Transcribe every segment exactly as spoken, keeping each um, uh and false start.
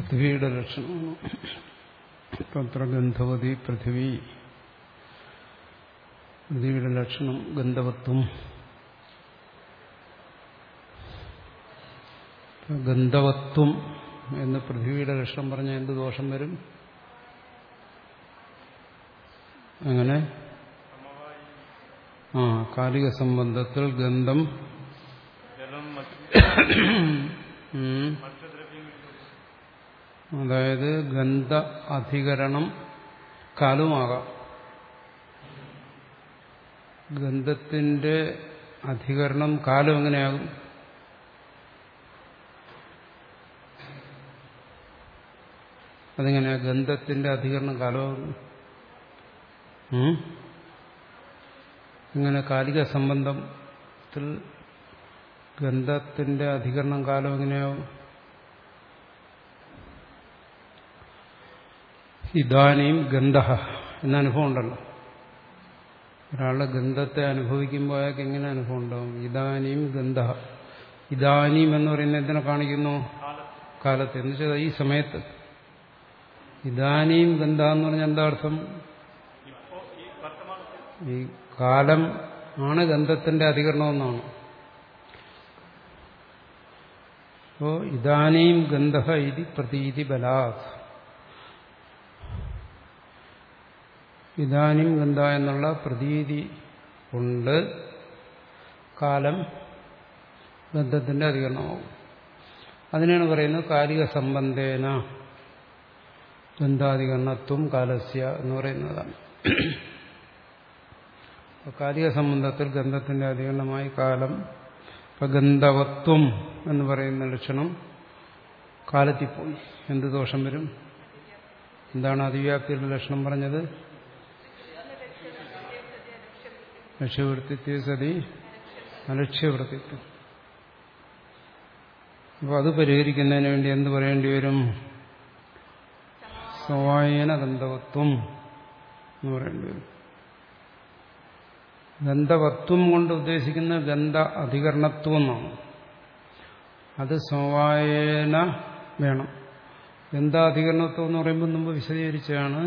പൃഥ്വിയുടെ ലക്ഷണമാണ്. തത്ര ഗന്ധവതി പൃഥ്വി. പൃഥ്വിയുടെ ലക്ഷണം ഗന്ധവത്വം. ഗന്ധവത്വം എന്ന് പൃഥ്വിയുടെ ലക്ഷണം പറഞ്ഞാൽ എന്ത് ദോഷം വരും? അങ്ങനെ ആ കാലിക സംബന്ധത്തിൽ ഗന്ധം അതായത് ഗന്ധ അധികരണം കാലവുമാകാം. ഗന്ധത്തിന്റെ അധികരണം കാലം എങ്ങനെയാകും? അതെങ്ങനെയാ ഗന്ധത്തിന്റെ അധികരണം കാലമാകും? ഇങ്ങനെ കാലിക സംബന്ധത്തിൽ ഗന്ധത്തിന്റെ അധികരണം കാലം എങ്ങനെയാവും? ഇദാനീം ഗന്ധ എന്ന അനുഭവം ഉണ്ടല്ലോ. ഒരാളുടെ ഗന്ധത്തെ അനുഭവിക്കുമ്പോൾ അയാൾക്ക് എങ്ങനെ അനുഭവം ഉണ്ടാവും? ഇദാനീം ഗന്ധ. ഇദാനീം എന്ന് പറയുന്നത് എന്തിനെ കാണിക്കുന്നു? കാലത്തെ. എന്ന് വെച്ചാൽ ഈ സമയത്ത്. ഇദാനീം ഗന്ധ എന്ന് പറഞ്ഞാൽ എന്താ അർത്ഥം? ഈ കാലം ആണ് ഗന്ധത്തിന്റെ അധികരണമെന്നാണ്. അപ്പോ ഇദാനീം ഗന്ധ ഇതി പ്രതീതി ബലാത്. ഇദാനീം ഗന്ധ എന്നുള്ള പ്രതീതി കൊണ്ട് കാലം ഗന്ധത്തിന്റെ അധികരണമാകും. അതിനാണ് പറയുന്നത് കാലിക സംബന്ധേന ഗന്ധാധികരണത്വം കാലസ്യ എന്ന് പറയുന്നതാണ്. കാലിക സംബന്ധത്തിൽ ഗന്ധത്തിന്റെ അധികരണമായി കാലം. ഇപ്പൊ ഗന്ധവത്വം എന്ന് പറയുന്ന ലക്ഷണം കാലത്തിൽ പോയി. എന്ത് ദോഷം വരും? എന്താണ് അതിവ്യാപ്തിയുടെ ലക്ഷണം പറഞ്ഞത്? ലക്ഷ്യവൃത്തിത്വ സതി അലക്ഷ്യവൃത്തിത്വം. അപ്പൊ അത് പരിഹരിക്കുന്നതിന് വേണ്ടി എന്ത് പറയേണ്ടി വരും? സമവായേന ഗന്ധവത്വം എന്ന് പറയേണ്ടി വരും. ഗന്ധവത്വം കൊണ്ട് ഉദ്ദേശിക്കുന്ന ഗന്ധ അധികരണത്വം എന്നാണ്. അത് സമവായേന വേണം. ഗന്ധാധികരണത്വം എന്ന് പറയുമ്പോൾ മുമ്പ് വിശദീകരിച്ചാണ്.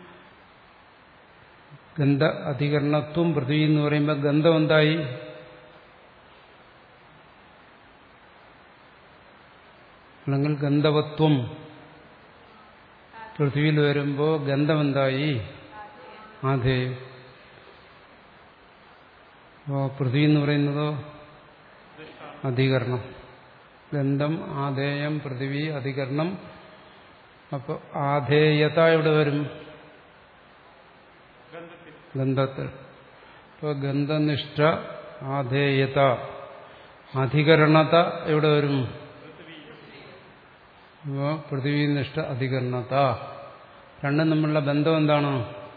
ഗന്ധ അധികരണത്വം പൃഥ്വി എന്ന് പറയുമ്പോൾ ഗന്ധം എന്തായി? അല്ലെങ്കിൽ ഗന്ധവത്വം പൃഥ്വിയിൽ വരുമ്പോൾ ഗന്ധം എന്തായി? ആധേയം. അപ്പോ പൃഥ്വി എന്ന് പറയുന്നതോ അധികരണം. ഗന്ധം ആധേയം പൃഥ്വി അധികരണം. അപ്പോൾ ആധേയത എവിടെ വരും? ഗന്ധത്തിൽ. ഇപ്പോൾ ഗന്ധനിഷ്ഠ ആധേയത അധികരണത എവിടെ വരും? അപ്പോൾ പൃഥ്വിനിഷ്ഠ അധികരണത. രണ്ടും തമ്മിലുള്ള ബന്ധം എന്താണ്?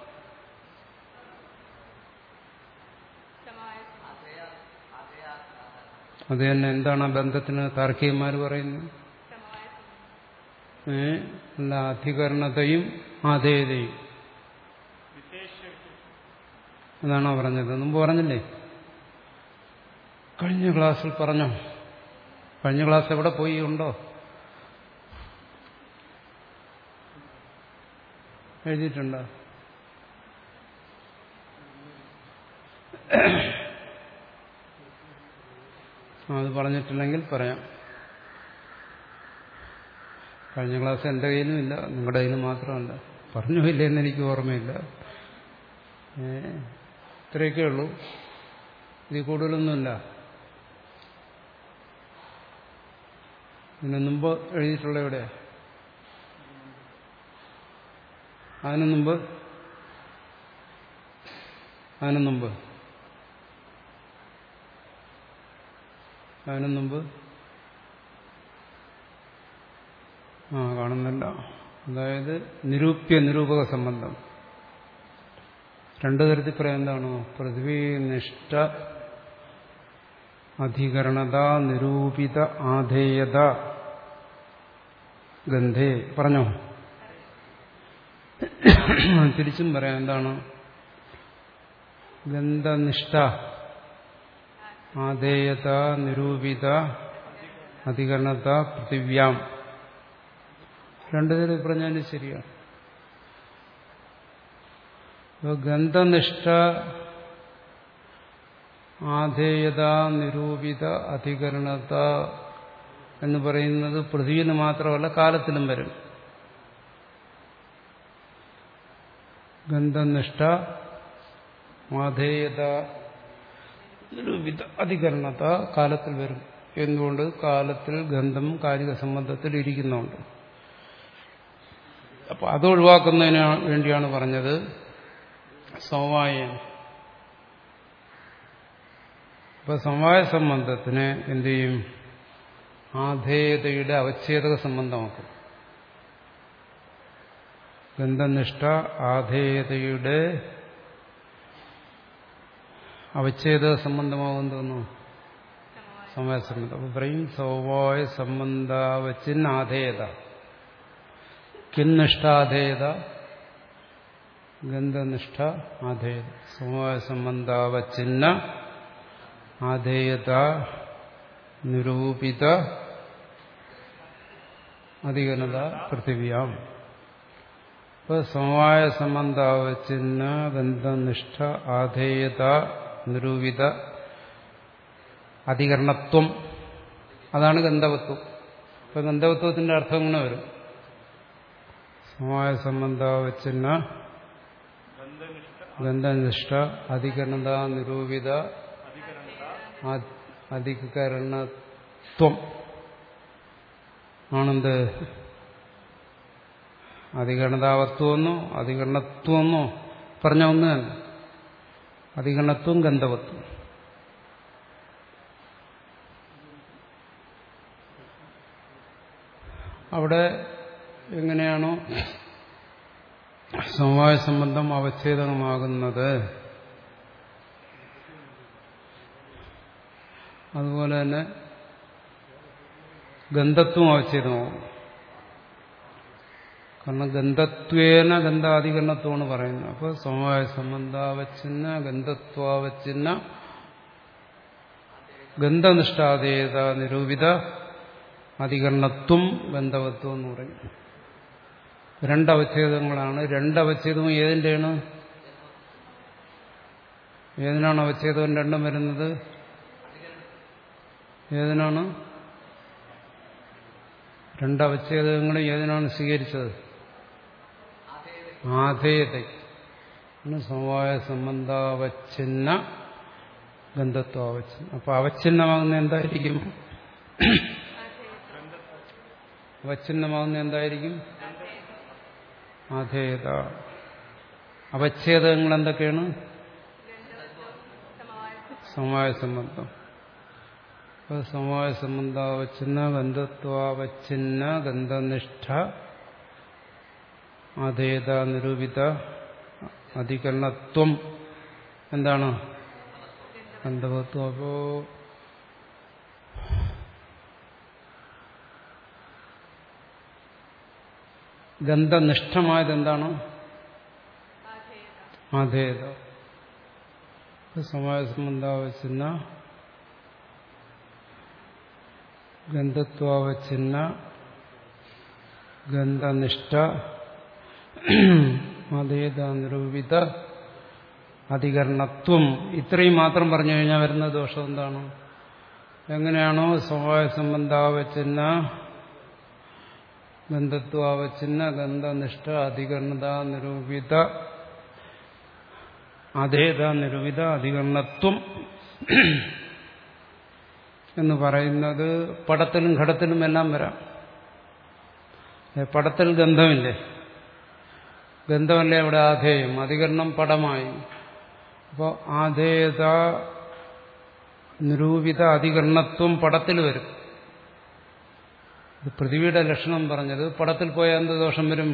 അത് തന്നെ. എന്താണ് ആ ബന്ധത്തിന് താർക്കികന്മാർ പറയുന്നത്? ഏ അല്ല, അധികരണതയും ആധേയതയും എന്നാണോ പറഞ്ഞത്? മുമ്പ് പറഞ്ഞില്ലേ? കഴിഞ്ഞ ക്ലാസ്സിൽ പറഞ്ഞോ? കഴിഞ്ഞ ക്ലാസ് എവിടെ പോയി? ഉണ്ടോ? എഴുതിയിട്ടുണ്ടോ? അത് പറഞ്ഞിട്ടില്ലെങ്കിൽ പറയാം. കഴിഞ്ഞ ക്ലാസ് എൻ്റെ കയ്യിലും ഇല്ല, നിങ്ങളുടെ കയ്യിൽ മാത്രമല്ല. പറഞ്ഞു ഇല്ലെന്ന് എനിക്ക് ഓർമ്മയില്ല. ഇത്രയൊക്കെ ഉള്ളൂ, ഇതിൽ കൂടുതലൊന്നുമില്ല. ഇതിന് മുമ്പ് എഴുതിയിട്ടുള്ള എവിടെ? അതിനു മുമ്പ് അതിനു മുമ്പ് അതിനു മുമ്പ് ആ കാണുന്നില്ല. അതായത് നിരൂപ്യ നിരൂപക സംബന്ധം രണ്ടു തരത്തിൽ പറയാം. എന്താണോ? പൃഥ്വിനിഷ്ഠ അധികരണത നിരൂപിത ആധേയത ഗന്ധേ. പറഞ്ഞോ? തിരിച്ചും പറയാം. എന്താണ്? ഗന്ധനിഷ്ഠ ആധേയത നിരൂപിത അധികരണത പൃഥിവ്യാം രണ്ടു തരം പറഞ്ഞാലും ശരിയാണ്. ഗന്ധനിഷ്ഠ ആധേയത നിരൂപിത അധികരണത എന്ന് പറയുന്നത് പൃഥ്വിയിൽ മാത്രമല്ല കാലത്തിലും വരും. ഗന്ധനിഷ്ഠ ആധേയത നിരൂപിത അധികരണത കാലത്തിൽ വരും. എന്തുകൊണ്ട്? കാലത്തിൽ ഗന്ധം കാലിക സംബന്ധത്തിൽ ഇരിക്കുന്നുണ്ട്. അപ്പൊ അത് ഒഴിവാക്കുന്നതിന് വേണ്ടിയാണ് പറഞ്ഞത് സമവായം. അപ്പൊ സമവായ സംബന്ധത്തിന് എന്ത് ചെയ്യും? ആധേയതയുടെ അവച്ഛേദക സംബന്ധമാക്കും. ഗന്ധനിഷ്ഠ ആധേയതയുടെ അവച്ഛേദക സംബന്ധമാകും തോന്നുന്നു സമവായ സംബന്ധം. അപ്പൊ പറയും സമവായ സംബന്ധാവച്ചിൻ ആധേയത. കിന്നിഷ്ഠാധേയത ഗന്ധനിഷ്ഠ ആധേയത. സമവായ സംബന്ധാവച്ചിന്ന ആധേയത നിരൂപിത അധികരണത പൃഥിവ്യാം. ഇപ്പൊ സമവായ സംബന്ധാവച്ചിന്ന ഗന്ധനിഷ്ഠ ആധേയത നിരൂപിത അധികരണത്വം, അതാണ് ഗന്ധവത്വം. ഇപ്പൊ ഗന്ധവത്വത്തിന്റെ അർത്ഥം ഇങ്ങനെ വരും: സമവായ സംബന്ധാവച്ചിന്ന ഗന്ധനിഷ്ഠ അധികരണത നിരൂപിത അധികരണത്വം ആണെന്ത്? അധികരണതാവത്വമെന്നോ അധികരണത്വമെന്നോ പറഞ്ഞ ഒന്ന് തന്നെ. അധികരണത്വം ഗന്ധവത്വം. അവിടെ എങ്ങനെയാണോ സമവായ സംബന്ധം അവച്ഛേദമാകുന്നത് അതുപോലെ തന്നെ ഗന്ധത്വം അവച്ഛേദമാകും. കാരണം ഗന്ധത്വേന ഗന്ധാധികരണത്വമാണ് പറയുന്നത്. അപ്പോൾ സമവായ സംബന്ധാവച്ഛിന്ന ഗന്ധത്വാവച്ഛിന്ന ഗന്ധനിഷ്ഠാധേയത നിരൂപിത അധികരണത്വം ഗന്ധവത്വം എന്ന് പറയും. രണ്ടവച്ഛേദങ്ങളാണ്. രണ്ടവച്ഛേദവും ഏതിൻ്റെയാണ്? ഏതിനാണ് അവച്ഛേദം രണ്ടും വരുന്നത്? ഏതിനാണ്? രണ്ടവച്ഛേദങ്ങളും ഏതിനാണ് സ്വീകരിച്ചത്? ആധേയത. സമവായ സംബന്ധാവച്ഛിന്ന ഗന്ധത്വാവച്ഛിന്ന. അപ്പൊ അവച്ഛിന്നമാകുന്ന എന്തായിരിക്കും? അവച്ഛിന്നമാകുന്ന എന്തായിരിക്കും? ആധേയത. അവച്ഛേദങ്ങൾ എന്തൊക്കെയാണ്? സമവായ സംബന്ധം. സമവായ സംബന്ധാവച്ഛിന്ന ഗന്ധത്വാവച്ഛിന്ന ഗന്ധനിഷ്ഠ ആധേയത നിരൂപിത അധികരണത്വം എന്താണ്? ഗന്ധവത്വം. അപ്പോ ഗന്ധനിഷ്ഠമായത് എന്താണ്? ആധേയത. സമവായ സംബന്ധാവച്ഛിന്ന ഗന്ധത്വാവച്ഛിന്ന ഗന്ധനിഷ്ഠ ആധേയത നിരൂപിത അധികരണത്വം. ഇത്രയും മാത്രം പറഞ്ഞു കഴിഞ്ഞാൽ വരുന്ന ദോഷം എന്താണ്? എങ്ങനെയാണോ സമവായ സംബന്ധാവച്ഛിന്ന ഗന്ധത്വാവച്ഛിന്ന ഗന്ധനിഷ്ഠ അധികരണത നിരൂപിത ആധേയത നിരൂപിത അധികരണത്വം എന്ന് പറയുന്നത് പടത്തിലും ഘടത്തിലും എല്ലാം വരാം. പടത്തിൽ ഗന്ധമില്ലേ? ഗന്ധമല്ലേ അവിടെ ആധേയം. അധികരണം പടമായി. അപ്പോൾ ആധേയത നിരൂപിത അധികരണത്വം പടത്തിൽ വരും. പൃഥ്വിയുടെ ലക്ഷണം പറഞ്ഞത് പടത്തിൽ പോയാൽ എന്ത് ദോഷം വരും?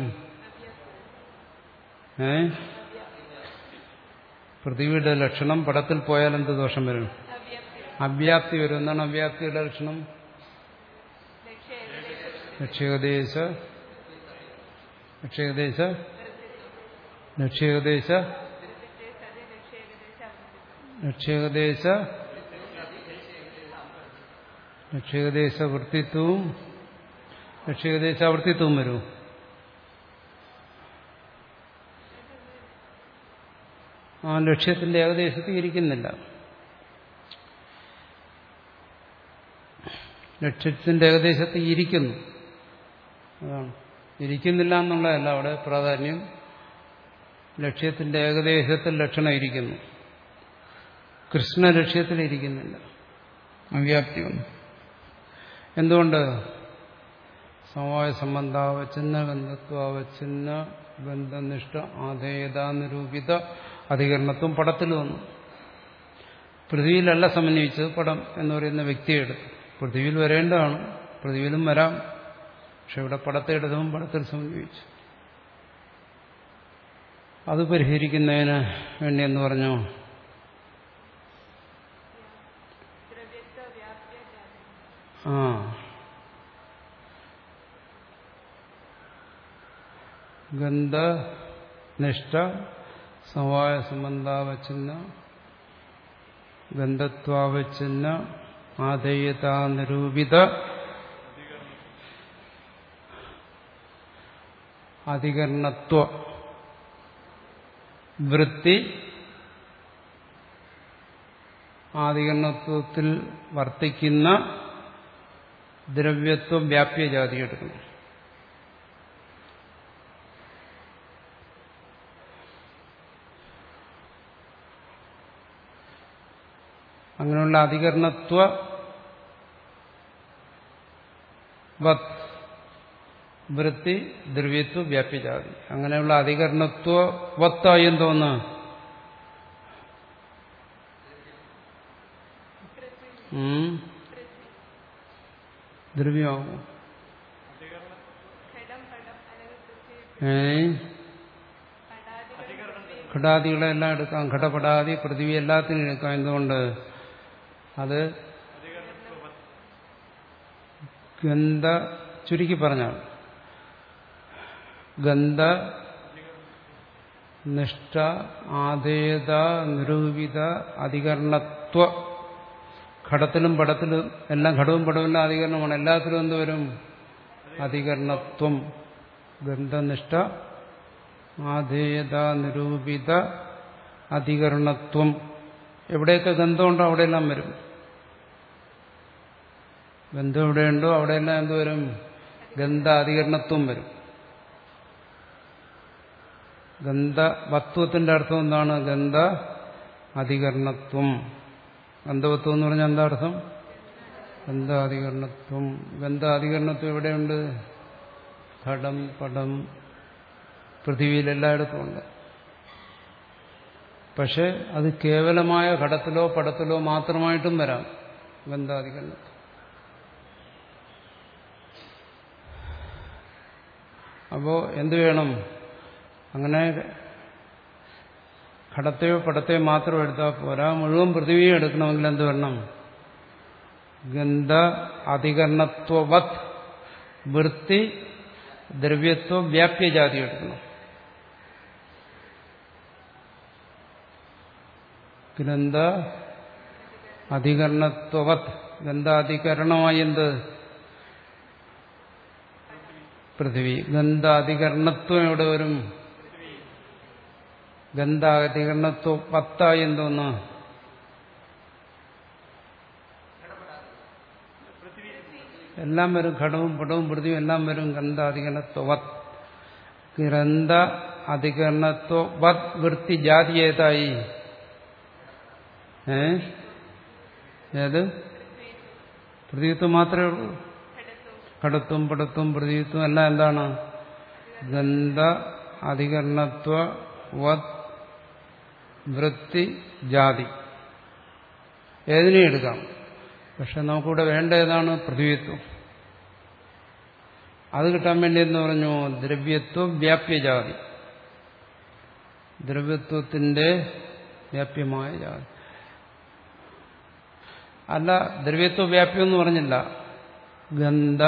ഏ പൃഥ്വിയുടെ ലക്ഷണം പടത്തിൽ പോയാൽ എന്ത് ദോഷം വരും? അവ്യാപ്തി വരും. എന്താണ് അവ്യാപ്തിയുടെ ലക്ഷണം? ലക്ഷ്യേകദേശ ലക്ഷ്യേകദേശ ലക്ഷ്യേകദേശ ലക്ഷ്യേകദേശ ലക്ഷ്യേകദേശ വൃത്തിത്വവും ലക്ഷ്യേകദേശാവൃത്തിത്വവും വരും. ആ ലക്ഷ്യത്തിന്റെ ഏകദേശത്തിൽ ഇരിക്കുന്നില്ല. ലക്ഷ്യത്തിന്റെ ഏകദേശത്തിൽ ഇരിക്കുന്നു, അതാണ്. ഇരിക്കുന്നില്ല എന്നുള്ളതല്ല അവിടെ പ്രാധാന്യം. ലക്ഷ്യത്തിന്റെ ഏകദേശത്തിൽ ലക്ഷണം ഇരിക്കുന്നു, കൃഷ്ണ ലക്ഷ്യത്തിൽ ഇരിക്കുന്നില്ല, അവ്യാപ്തി വന്നു. എന്തുകൊണ്ട്? സമവായ സംബന്ധാവച്ഛിന്ന ബന്ധത്വാവച്ഛിന്ന ബന്ധനിഷ്ഠ ആധേയതാനുരൂപിത അധികരണത്വം പടത്തിൽ വന്നു. പൃഥ്വിയിലല്ല സമന്വയിച്ചത്, പടം എന്ന് പറയുന്ന വ്യക്തിയെടുത്ത്. പൃഥ്വിയിൽ വരേണ്ടതാണ്, പൃഥ്വിയിലും വരാം, പക്ഷെ ഇവിടെ പടത്തെ എടുത്തതും പടത്തിൽ സമന്വയിച്ചു. അത് പരിഹരിക്കുന്നതിന് വേണ്ടി എന്ന് പറഞ്ഞു, ആ ഗന്ധനിഷ്ഠ സമവായ സംബന്ധാവച്ഛിന്ന ഗന്ധത്വാവച്ഛിന്ന ആധേയതാനിരൂപിത അധികരണത്വ വൃത്തി ആധികരണത്വത്തിൽ വർത്തിക്കുന്ന ദ്രവ്യത്വം വ്യാപ്യജാതി എടുക്കണം. അങ്ങനെയുള്ള അധികരണത്വ വത് വൃത്തി ദ്രവ്യത്വ വ്യാപ്യജാതി. അങ്ങനെയുള്ള അധികരണത്വ വത്തായി എന്തോന്ന് ദ്രവ്യമാകും. ഏ ഘടാദികളെല്ലാം എടുക്കാം, ഘടപടാദി പൃഥിവി എല്ലാത്തിനും എടുക്കാം. എന്തുകൊണ്ട്? അത് ഗന്ധ, ചുരുക്കി പറഞ്ഞാൽ ഗന്ധ നിഷ്ഠ ആധേയത നിരൂപിത അധികരണത്വ. ഘടത്തിലും പടത്തിലും എല്ലാം, ഘടവും പടവുമെല്ലാം അധികരണമാണ്. എല്ലാത്തിലും എന്തുവരും? അധികരണത്വം. ഗന്ധനിഷ്ഠ ആധേയത നിരൂപിത അധികരണത്വം. എവിടെയൊക്കെ ഗന്ധമുണ്ടോ അവിടെയെല്ലാം വരും. ഗന്ധം എവിടെയുണ്ടോ അവിടെയെല്ലാം എന്തുവരും? ഗന്ധ അധികരണത്വം വരും. ഗന്ധവത്വത്തിന്റെ അർത്ഥം എന്താണ്? ഗന്ധ അധികരണത്വം. ഗന്ധവത്വം എന്ന് പറഞ്ഞാൽ എന്താ അർത്ഥം? ഗന്ധാധികരണത്വം. ഗന്ധാധികരണത്വം എവിടെയുണ്ട്? ഘടം പടം പൃഥിവിയിൽ എല്ലായിടത്തും ഉണ്ട്. പക്ഷെ അത് കേവലമായ ഘടത്തിലോ പടത്തിലോ മാത്രമായിട്ടും വരാം ഗന്ധാധികരണത്വം. അപ്പോ എന്തു വേണം? അങ്ങനെ ഘടത്തെയോ പടത്തെയോ മാത്രം എടുത്താൽ പോരാ, മുഴുവൻ പൃഥിവിയും എടുക്കണമെങ്കിൽ എന്ത് വരണം? ഗന്ധ അധികരണത്വവത് വൃത്തി ദ്രവ്യത്വ വ്യാപ്യജാതി എടുക്കണം. ഗന്ധ അധികരണത്വവത്. ഗന്ധാധികരണമായി എന്ത്? പൃഥിവി. ഗന്ധാധികരണത്വം എവിടെ വരും? ഗന്ധാധികരണത്വം പത്തായി എന്തോന്ന്? എല്ലാം വരും. ഘടവും പടവും പൃഥിവിയും എല്ലാം വരും. ഗന്ധാധികരണത്വവത്. ഗ്രന്ഥ അധികരണത്വവത് വൃത്തി ജാതി ഏതായി? ഏ ഏത്? പൃഥ്വിത്വം മാത്രമേ ഉള്ളൂ. ഘടത്വം പടത്വം പൃഥ്വിത്വം എല്ലാം എന്താണ്? ഗന്ധ അധികരണത്വവത് വൃത്തി ജാതി. ഏതിനെയും എടുക്കാം. പക്ഷെ നമുക്കിവിടെ വേണ്ട ഏതാണ്? പൃഥ്വിത്വം. അത് കിട്ടാൻ വേണ്ടി എന്ന് പറഞ്ഞു ദ്രവ്യത്വം വ്യാപ്യജാതി. ദ്രവ്യത്വത്തിന്റെ വ്യാപ്യമായ ജാതി. അല്ല, ദ്രവ്യത്വ വ്യാപ്യം എന്ന് പറഞ്ഞില്ല. ഗന്ധ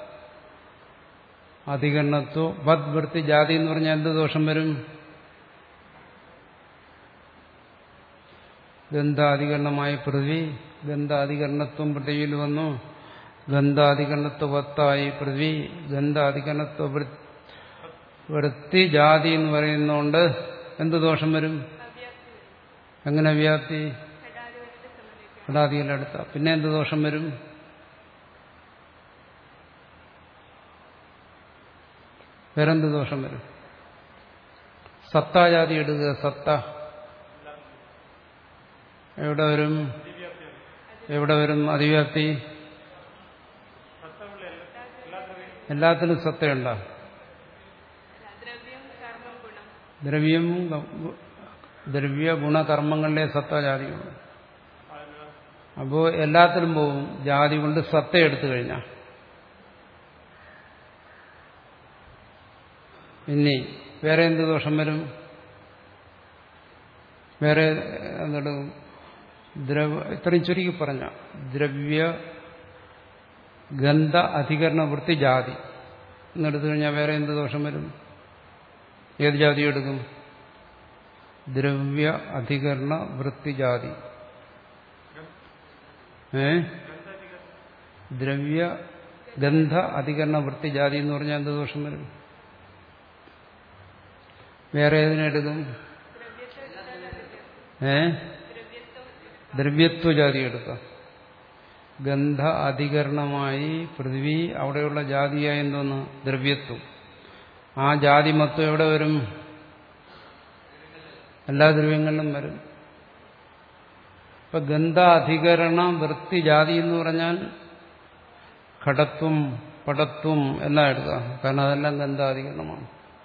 അധികരണത്വ വത് വൃത്തി ജാതി എന്ന് പറഞ്ഞാൽ എന്ത് ദോഷം വരും? ഗന്ധാധികരണമായ പൃഥ്വി, ഗന്ധാധികരണത്വം പൃഥ്വിയിൽ വന്നു. ഗന്ധാധികരണത്വവത്തായി പൃഥ്വി. ഗന്ധാധികരണത്വ വൃത്തി ജാതി എന്ന് പറയുന്നതുകൊണ്ട് എന്ത് ദോഷം വരും? എങ്ങനെ വ്യാപ്തി? ഘടാദികളുടെ അടുത്ത. പിന്നെ എന്ത് ദോഷം വരും? വേറെന്ത് ദോഷം വരും? സത്താജാതി എടുക്കുക. സത്ത എവിടെ വരും? എവിടെ വരും അതിവ്യാപ്തി? എല്ലാത്തിനും സത്തയുണ്ടോ? ദ്രവ്യം ദ്രവ്യ ഗുണകർമ്മങ്ങളിലെ സത്താജാതിയുണ്ട്. അപ്പോ എല്ലാത്തിലും പോവും ജാതി കൊണ്ട് സത്ത എടുത്തു കഴിഞ്ഞാൽ. ഇനി വേറെ എന്ത് ദോഷം വരും? വേറെ എന്താണ്? ദ്രവ ഇത്രയും ചുരുക്കി പറഞ്ഞ ദ്രവ്യ ഗന്ധ അധികരണ വൃത്തി ജാതി എന്നെടുത്തു കഴിഞ്ഞാൽ വേറെ എന്ത് ദോഷം വരും? ഏത് ജാതി എടുക്കും? ദ്രവ്യ അധികരണ വൃത്തി ജാതി. ഏ ദ്രവ്യ ഗന്ധ അധികരണ വൃത്തി ജാതി എന്ന് പറഞ്ഞാൽ എന്ത് ദോഷം വരും? വേറെ ഏതിനെടുക്കും? ഏ ദ്രവ്യത്വജാതി എടുക്കാം. ഗന്ധ അധികരണമായി പൃഥ്വി അവിടെയുള്ള ജാതിയായി എന്തോന്ന്? ദ്രവ്യത്വം. ആ ജാതി മൊത്തം എവിടെ വരും? എല്ലാ ദ്രവ്യങ്ങളിലും വരും. ഇപ്പൊ ഗന്ധാധികരണ വൃത്തി ജാതി എന്ന് പറഞ്ഞാൽ ഘടത്വം പടത്വം എല്ലാം എടുക്കാം. കാരണം അതെല്ലാം ഗന്ധാധികരണമാണ്.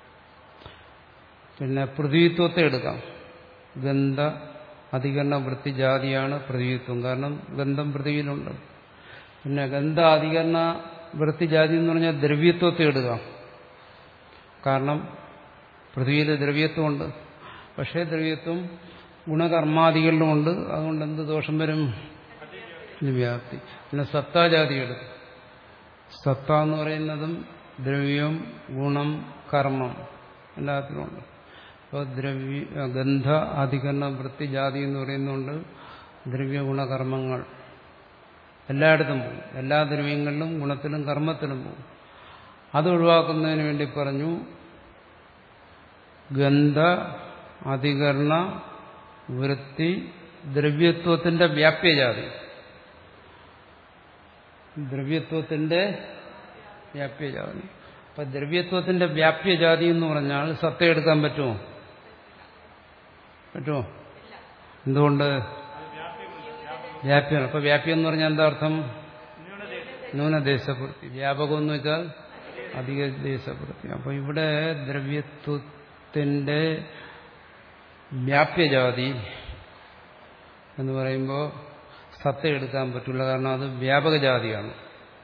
പിന്നെ പൃഥ്വിത്വത്തെ എടുക്കാം. ഗന്ധ അധികരണ വൃത്തി ജാതിയാണ് പൃഥ്വിത്വം. കാരണം ഗന്ധം പൃഥ്വിയിലുണ്ട്. പിന്നെ ഗന്ധ അധികരണ വൃത്തി ജാതി എന്ന് പറഞ്ഞാൽ ദ്രവ്യത്വത്തെ എടുക്കാം. കാരണം പൃഥ്വിയിൽ ദ്രവ്യത്വമുണ്ട്. പക്ഷേ ദ്രവ്യത്വം ഗുണകർമാദികളിലുമുണ്ട്. അതുകൊണ്ട് എന്ത് ദോഷം വരും? വ്യാപ്തി. പിന്നെ സത്താജാതി എടുക്കും. സത്ത എന്ന് പറയുന്നതും ദ്രവ്യം ഗുണം കർമ്മം എല്ലാത്തിലുമുണ്ട്. അപ്പോൾ ദ്രവ്യ ഗന്ധ അധികരണ വൃത്തി ജാതി എന്ന് പറയുന്നുണ്ട് ദ്രവ്യ ഗുണകർമ്മങ്ങൾ എല്ലായിടത്തും പോകും. എല്ലാ ദ്രവ്യങ്ങളിലും ഗുണത്തിലും കർമ്മത്തിലും പോകും. അത് ഒഴിവാക്കുന്നതിന് വേണ്ടി പറഞ്ഞു ഗന്ധ അധികരണ വൃത്തി ദ്രവ്യത്വത്തിന്റെ വ്യാപ്യജാതി. ദ്രവ്യത്വത്തിന്റെ വ്യാപ്യജാതി. അപ്പൊ ദ്രവ്യത്വത്തിന്റെ വ്യാപ്യജാതി എന്ന് പറഞ്ഞാൽ സത്ത എടുക്കാൻ പറ്റുമോ? പറ്റുമോ? എന്തുകൊണ്ട്? വ്യാപ്യം. അപ്പൊ വ്യാപ്യം എന്ന് പറഞ്ഞാൽ എന്താ അർത്ഥം? ന്യൂനദേശപ്രവൃത്തി. വ്യാപകം എന്ന് വെച്ചാൽ അധിക ദേശപ്രവൃത്തി. അപ്പൊ ഇവിടെ ദ്രവ്യത്വത്തിന്റെ വ്യാപ്യജാതി എന്ന് പറയുമ്പോൾ സത്ത എടുക്കാൻ പറ്റില്ല. കാരണം അത് വ്യാപകജാതിയാണ്.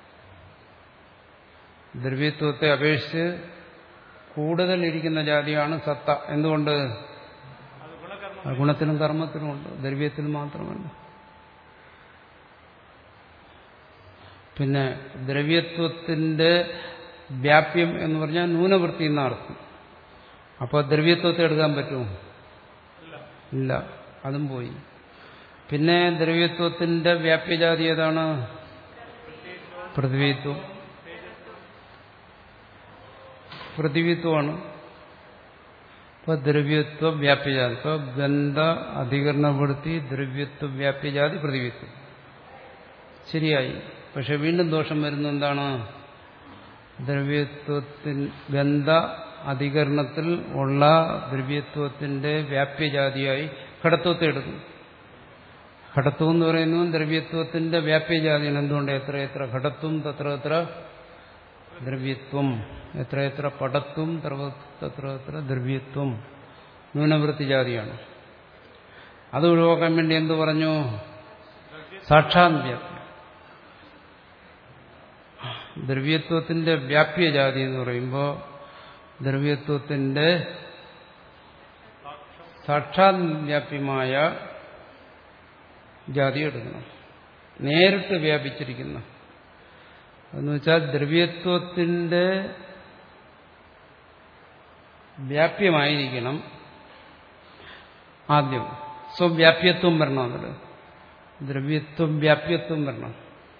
ദ്രവ്യത്വത്തെ അപേക്ഷിച്ച് കൂടുതൽ ഇരിക്കുന്ന ജാതിയാണ് സത്ത. എന്തുകൊണ്ട്? ഗുണത്തിലും കർമ്മത്തിലുമുണ്ട്, ദ്രവ്യത്തിൽ മാത്രമല്ല. പിന്നെ ദ്രവ്യത്വത്തിന്റെ വ്യാപ്യം എന്ന് പറഞ്ഞാൽ ന്യൂനവൃത്തി എന്നർത്ഥം. അപ്പോൾ ദ്രവ്യത്വത്തെ എടുക്കാൻ പറ്റുമോ? ഇല്ല, അതും പോയി. പിന്നെ ദ്രവ്യത്വത്തിന്റെ വ്യാപ്യജാതി ഏതാണ്? പൃഥ്വിത്വം. പൃഥ്വിത്വമാണ്. ഇപ്പൊ ദ്രവ്യത്വ വ്യാപ്യജാതി. ഇപ്പൊ ഗന്ധ അധികരണവൃത്തി ദ്രവ്യത്വ വ്യാപ്യജാതി പൃഥ്വിത്വം ശരിയായി. പക്ഷെ വീണ്ടും ദോഷം വരുന്ന എന്താണ്? ദ്രവ്യത്വത്തിൽ ഗന്ധ അധികരണത്തിൽ ഉള്ള ദ്രവ്യത്വത്തിന്റെ വ്യാപ്യജാതിയായി ഘടത്വത്തെ എടുക്കും. ഘടത്വം എന്ന് പറയുന്നത് ദ്രവ്യത്വത്തിന്റെ വ്യാപ്യജാതിയാണ്. എന്തുകൊണ്ട്? എത്ര എത്ര ഘടത്വം തത്ര എത്ര ദ്രവ്യത്വം, എത്ര എത്ര പടത്വം തത്ര എത്ര ദ്രവ്യത്വം. ന്യൂനവൃത്തി ജാതിയാണ്. അത് ഒഴിവാക്കാൻ വേണ്ടി എന്ത് പറഞ്ഞു? സാക്ഷാത് വ്യാപ്തി. ദ്രവ്യത്വത്തിന്റെ വ്യാപ്യജാതി എന്ന് പറയുമ്പോൾ ദ്രവ്യത്വത്തിന്റെ സാക്ഷാത് വ്യാപ്യമായ ജാതി എടുക്കണം. നേരിട്ട് വ്യാപിച്ചിരിക്കുന്ന എന്ന് വെച്ചാൽ ദ്രവ്യത്വത്തിന്റെ വ്യാപ്യമായിരിക്കണം. ആദ്യം സ്വവ്യാപ്യത്വം വരണം. അതിൽ ദ്രവ്യത്വം വ്യാപ്യത്വം വരണം.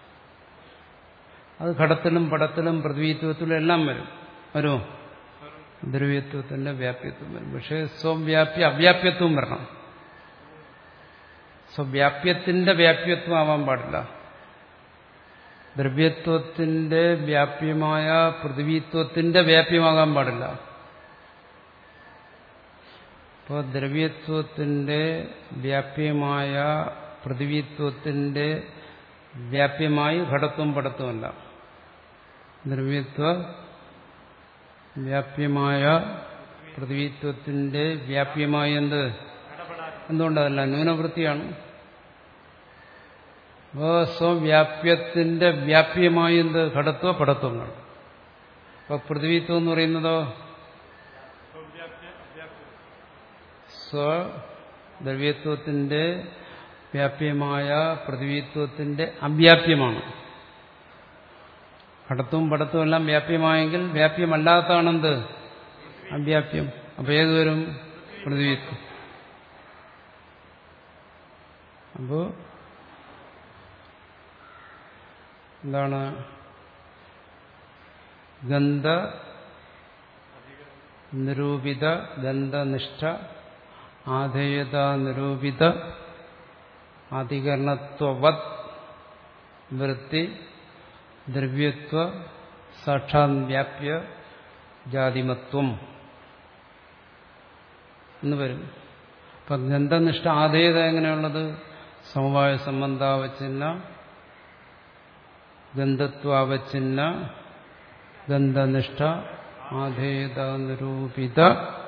അത് ഘടത്തിലും പടത്തിലും പൃഥ്വിത്വത്തിലും എല്ലാം വരും. വരുമോ? ദ്രവ്യത്വത്തിന്റെ വ്യാപ്യത്വം വരും. പക്ഷേ സ്വവ്യാപ്യ അവ്യാപ്യത്വം വരണം. സ്വവ്യാപ്യത്തിന്റെ വ്യാപ്യത്വം ആവാൻ പാടില്ല. ദ്രവ്യത്വത്തിന്റെ വ്യാപ്യമായ പൃഥ്വിത്വത്തിന്റെ വ്യാപ്യമാകാൻ പാടില്ല. അപ്പോൾ ദ്രവ്യത്വത്തിന്റെ വ്യാപ്യമായ പൃഥ്വിത്വത്തിന്റെ വ്യാപ്യമായി ഘടത്വം പടത്വമല്ല. ദ്രവ്യത്വ വ്യാപ്യമായ പൃഥ്വിത്വത്തിന്റെ വ്യാപ്യമായി എന്ത് എന്തുകൊണ്ടതല്ല ന്യൂനവൃത്തിയാണ്. അപ്പോൾ സ്വവ്യാപ്യത്തിന്റെ വ്യാപ്യമായി എന്ത് ഘടത്വ പടത്വങ്ങൾ. അപ്പൊ പൃഥ്വിത്വം എന്ന് പറയുന്നതോ സ്വദ്രവ്യത്വത്തിന്റെ വ്യാപ്യമായ പൃഥ്വിത്വത്തിന്റെ അവ്യാപ്യമാണ്. ഘടത്വവും പടത്വവും എല്ലാം വ്യാപ്യമായെങ്കിൽ വ്യാപ്യമല്ലാത്തതാണെന്ത് അവ്യാപ്യം. അപ്പൊ ഏതുവരും പൃഥ്വിത്വം. അപ്പോ എന്താണ് ഗന്ധ നിരൂപിത ഗന്ധനിഷ്ഠ ആധേയത നിരൂപിത അധികരണത്വവത് വൃത്തി ദ്രവ്യത്വ സാക്ഷാത് വ്യാപ്യ ജാതിമത്വം എന്ന് വരും. അപ്പൊ ഗന്ധനിഷ്ഠ ആധേയത എങ്ങനെയുള്ളത്? സമവായ സംബന്ധാവച്ഛിന്ന ഗന്ധത്വാവച്ഛിന്ന ഗന്ധനിഷ്ഠ ആധേയത നിരൂപിത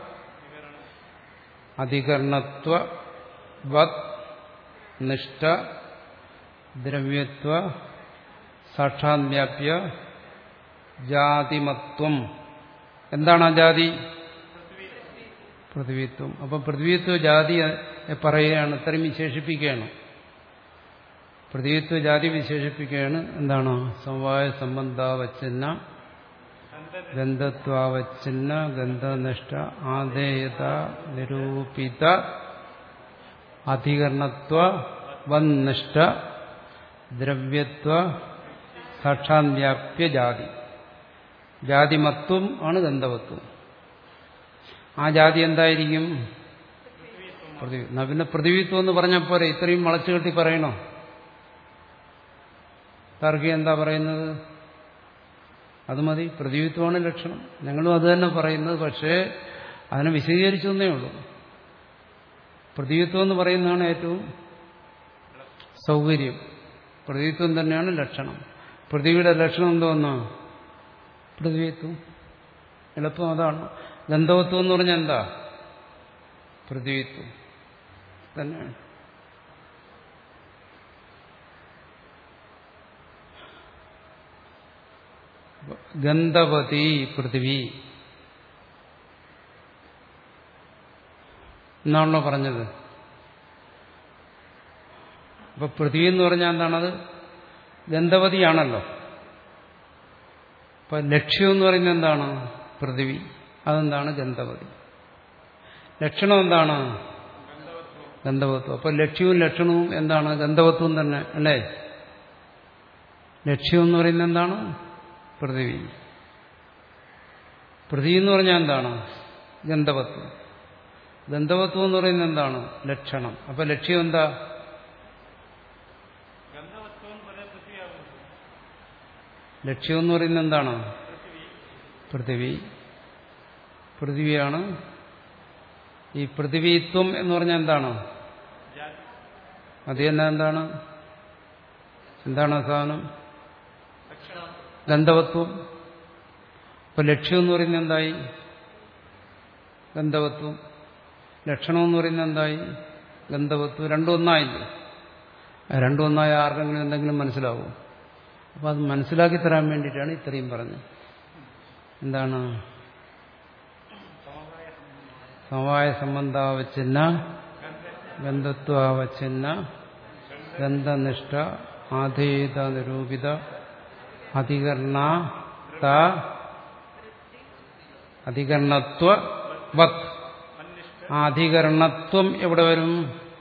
അധികരണത്വ വത് നിഷ്ഠ ദ്രവ്യത്വ സാക്ഷാത് വ്യാപ്യ ജാതിമത്വം. എന്താണ് ആ ജാതി? പൃഥ്വിത്വം. അപ്പൊ പൃഥ്വിത്വ ജാതി പറയുകയാണ്, ഇത്രയും വിശേഷിപ്പിക്കുകയാണ്. പൃഥ്വിത്വ ജാതി വിശേഷിപ്പിക്കുകയാണ്. എന്താണ്? സമവായ സംബന്ധാവച്ഛിന്ന ഗന്ധത്വാവച്ഛിന്ന ഗന്ധനിഷ്ഠ ആധേയത നിരൂപിത അധികരണത്വ വന്നിഷ്ഠ ദ്രവ്യത്വ സാക്ഷാത് വ്യാപ്യ ജാതി. ജാതിമത്വം ആണ് ഗന്ധവത്വം. ആ ജാതി എന്തായിരിക്കും? പൃഥ്വി. പിന്നെ പൃഥ്വിത്വം എന്ന് പറഞ്ഞാൽ പോരെ, ഇത്രയും വളച്ചുകെട്ടി പറയണോ? താർക്കി എന്താ പറയുന്നത്? അത് മതി, പൃഥ്വിത്വമാണ് ലക്ഷണം. ഞങ്ങളും അത് തന്നെ പറയുന്നത്. പക്ഷേ അതിനെ വിശദീകരിച്ചു എന്നേ ഉള്ളൂ. പൃഥ്വിത്വം എന്ന് പറയുന്നതാണ് ഏറ്റവും സൗകര്യം. പൃഥ്വിത്വം തന്നെയാണ് ലക്ഷണം. പൃഥ്വിയുടെ ലക്ഷണം എന്തോന്നാ? പൃഥ്വിത്വം. എളുപ്പം അതാണ്. ഗന്ധവത്വം എന്ന് പറഞ്ഞാൽ എന്താ? പൃഥ്വിത്വം തന്നെയാണ്. ഗന്ധവതി പൃഥ്വി എന്നാണല്ലോ പറഞ്ഞത്. അപ്പൊ പൃഥ്വി എന്ന് പറഞ്ഞാൽ എന്താണത്? ഗന്ധവതിയാണല്ലോ. അപ്പൊ ലക്ഷ്യം എന്ന് പറയുന്നത് എന്താണ്? പൃഥ്വി. അതെന്താണ്? ഗന്ധവതി. ലക്ഷണം എന്താണ്? ഗന്ധവത്വം. അപ്പൊ ലക്ഷ്യവും ലക്ഷണവും എന്താണ്? ഗന്ധവത്വം തന്നെ അല്ലേ? ലക്ഷ്യം എന്ന് പറയുന്നത് എന്താണ്? പൃഥ്വി. പൃഥ്വി എന്ന് പറഞ്ഞാൽ എന്താണ്? ഗന്ധവത്വം. ഗന്ധവത്വം എന്ന് പറയുന്നത് എന്താണ്? ലക്ഷണം. അപ്പൊ ലക്ഷ്യം എന്താ? ലക്ഷ്യം എന്ന് പറയുന്നത് എന്താണ്? പൃഥ്വി. പൃഥ്വിയാണ്. ഈ പൃഥ്വിത്വം എന്ന് പറഞ്ഞാൽ എന്താണ്? അത് തന്നെ എന്താണ്? എന്താണ് ആ സാധനം? ഗന്ധവത്വം. അപ്പൊ ലക്ഷ്യം എന്ന് പറയുന്നത് എന്തായി? ഗന്ധവത്വം. ലക്ഷണം എന്ന് പറയുന്നത് എന്തായി? ഗന്ധവത്വം. രണ്ടും ഒന്നായില്ലേ? രണ്ടും ഒന്നായ ആർക്കെങ്കിലും എന്തെങ്കിലും മനസ്സിലാവും? അപ്പൊ അത് മനസ്സിലാക്കി തരാൻ വേണ്ടിയിട്ടാണ് ഇത്രയും പറഞ്ഞത്. എന്താണ്? സമവായ സംബന്ധാവച്ഛിന്ന ഗന്ധത്വാവച്ഛിന്ന ഗന്ധനിഷ്ഠ ആധേയത നിരൂപിത അധികരണ അധികരണത്വ വത്. ആ അധികരണത്വം എവിടെ വരും?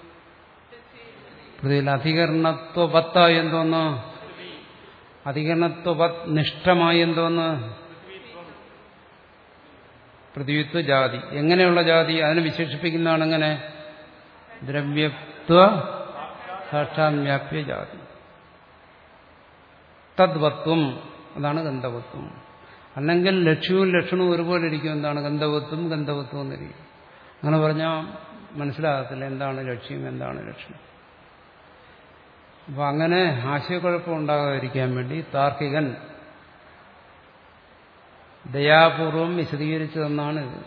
അധികരണത്വ വത്തായി എന്തോന്ന്? അധികരണത്വ വത് നിഷ്ഠമായി എന്തോന്ന്? പൃഥ്വിത്വ ജാതി. എങ്ങനെയുള്ള ജാതി? അതിനെ വിശേഷിപ്പിക്കുന്നതാണ് എങ്ങനെ? ദ്രവ്യത്വ സാക്ഷാൻ വ്യാപ്യ ജാതി. തദ്വത്വം, അതാണ് ഗന്ധവത്വം. അല്ലെങ്കിൽ ലക്ഷ്യവും ലക്ഷണവും ഒരുപോലെ ഇരിക്കും. എന്താണ് ഗന്ധവത്വം ഗന്ധവത്വം എന്നിരിക്കും. അങ്ങനെ പറഞ്ഞാൽ മനസ്സിലാകത്തില്ല എന്താണ് ലക്ഷ്യം എന്താണ് ലക്ഷണം. അപ്പൊ അങ്ങനെ ആശയക്കുഴപ്പം ഉണ്ടാകാതിരിക്കാൻ വേണ്ടി താർക്കികൻ ദയാപൂർവം വിശദീകരിച്ചതെന്നാണ് ഇത്.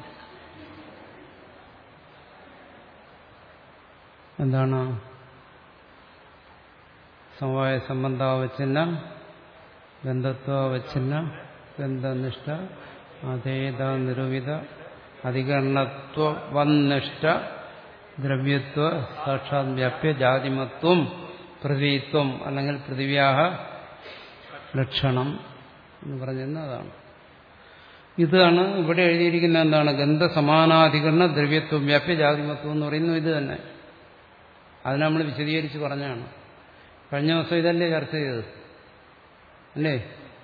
എന്താണ് സമവായ സംബന്ധാവച്ഛിന്ന ഗന്ധത്വാവച്ഛിന്ന ഗന്ധനിഷ്ഠ അതേത നിരൂപിത അധികരണത്വവന്നിഷ്ഠ ദ്രവ്യത്വ സാക്ഷാത് വ്യാപ്യ ജാതിമത്വം പൃഥ്വിത്വം അല്ലെങ്കിൽ പൃഥിവ്യാഹ ലക്ഷണം എന്ന് പറഞ്ഞിരുന്ന അതാണ്. ഇതാണ് ഇവിടെ എഴുതിയിരിക്കുന്ന എന്താണ് ഗന്ധസമാനാധികരണ ദ്രവ്യത്വം വ്യാപ്യ ജാതിമത്വം എന്ന് പറയുന്നു. ഇത് തന്നെ അത് നമ്മൾ വിശദീകരിച്ച് പറഞ്ഞാണ്. കഴിഞ്ഞ ദിവസം ഇതല്ലേ ചർച്ച ചെയ്തത് അല്ലേ?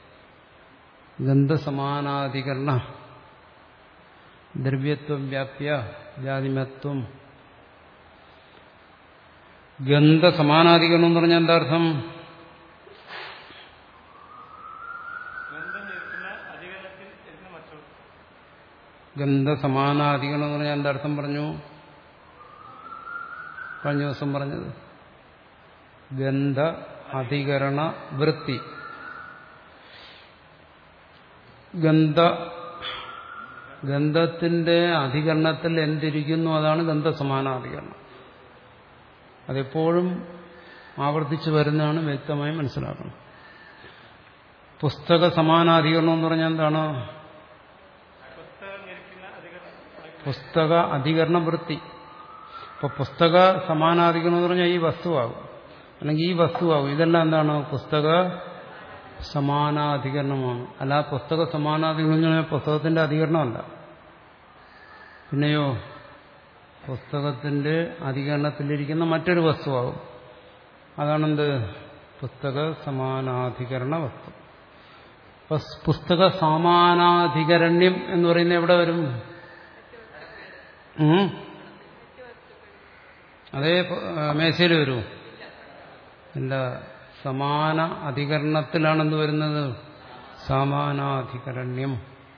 ഗന്ധസമാനാധികരണ ദ്രവ്യത്വം വ്യാപ്യ ജാതിമത്വം. ഗന്ധസമാനാധികരണം എന്ന് പറഞ്ഞാൽ എന്താ അർത്ഥം? ഗന്ധസമാനാധികരണം എന്ന് പറഞ്ഞാൽ എന്താ അർത്ഥം പറഞ്ഞു? കഴിഞ്ഞ ദിവസം പറഞ്ഞത് ഗന്ധ അധികരണ വൃത്തി. ഗന്ധ ഗന്ധത്തിന്റെ അധികരണത്തിൽ എന്തിരിക്കുന്നു അതാണ് ഗന്ധസമാനാധികരണം. അതെപ്പോഴും ആവർത്തിച്ചു വരുന്നതാണ്, വ്യക്തമായി മനസ്സിലാക്കണം. പുസ്തക സമാനാധികരണം എന്ന് പറഞ്ഞാൽ എന്താണ്? പുസ്തക അധികരണ വൃത്തി. ഇപ്പൊ പുസ്തക സമാനാധികരണം എന്ന് പറഞ്ഞാൽ ഈ വസ്തുവാകും, അല്ലെങ്കിൽ ഈ വസ്തുവാകും. ഇതെല്ലാം എന്താണ്? പുസ്തക സമാനാധികരണമാണ്. അല്ല പുസ്തക സമാനാധികരണം എന്ന് പറഞ്ഞാൽ പുസ്തകത്തിന്റെ അധികരണമല്ല. പിന്നെയോ പുസ്തകത്തിന്റെ അധികരണത്തിലിരിക്കുന്ന മറ്റൊരു വസ്തുവാകും. അതാണെന്ത്? പുസ്തക സമാനാധികരണ വസ്തു. പുസ്തക സമാനാധികരണ്യം എന്ന് പറയുന്നത് എവിടെ വരും? അതേ മേശയിൽ വരൂ? ഇല്ല, സമാന അധികരണത്തിലാണെന്ന് വരുന്നത് സമാനാധികരണ്യം.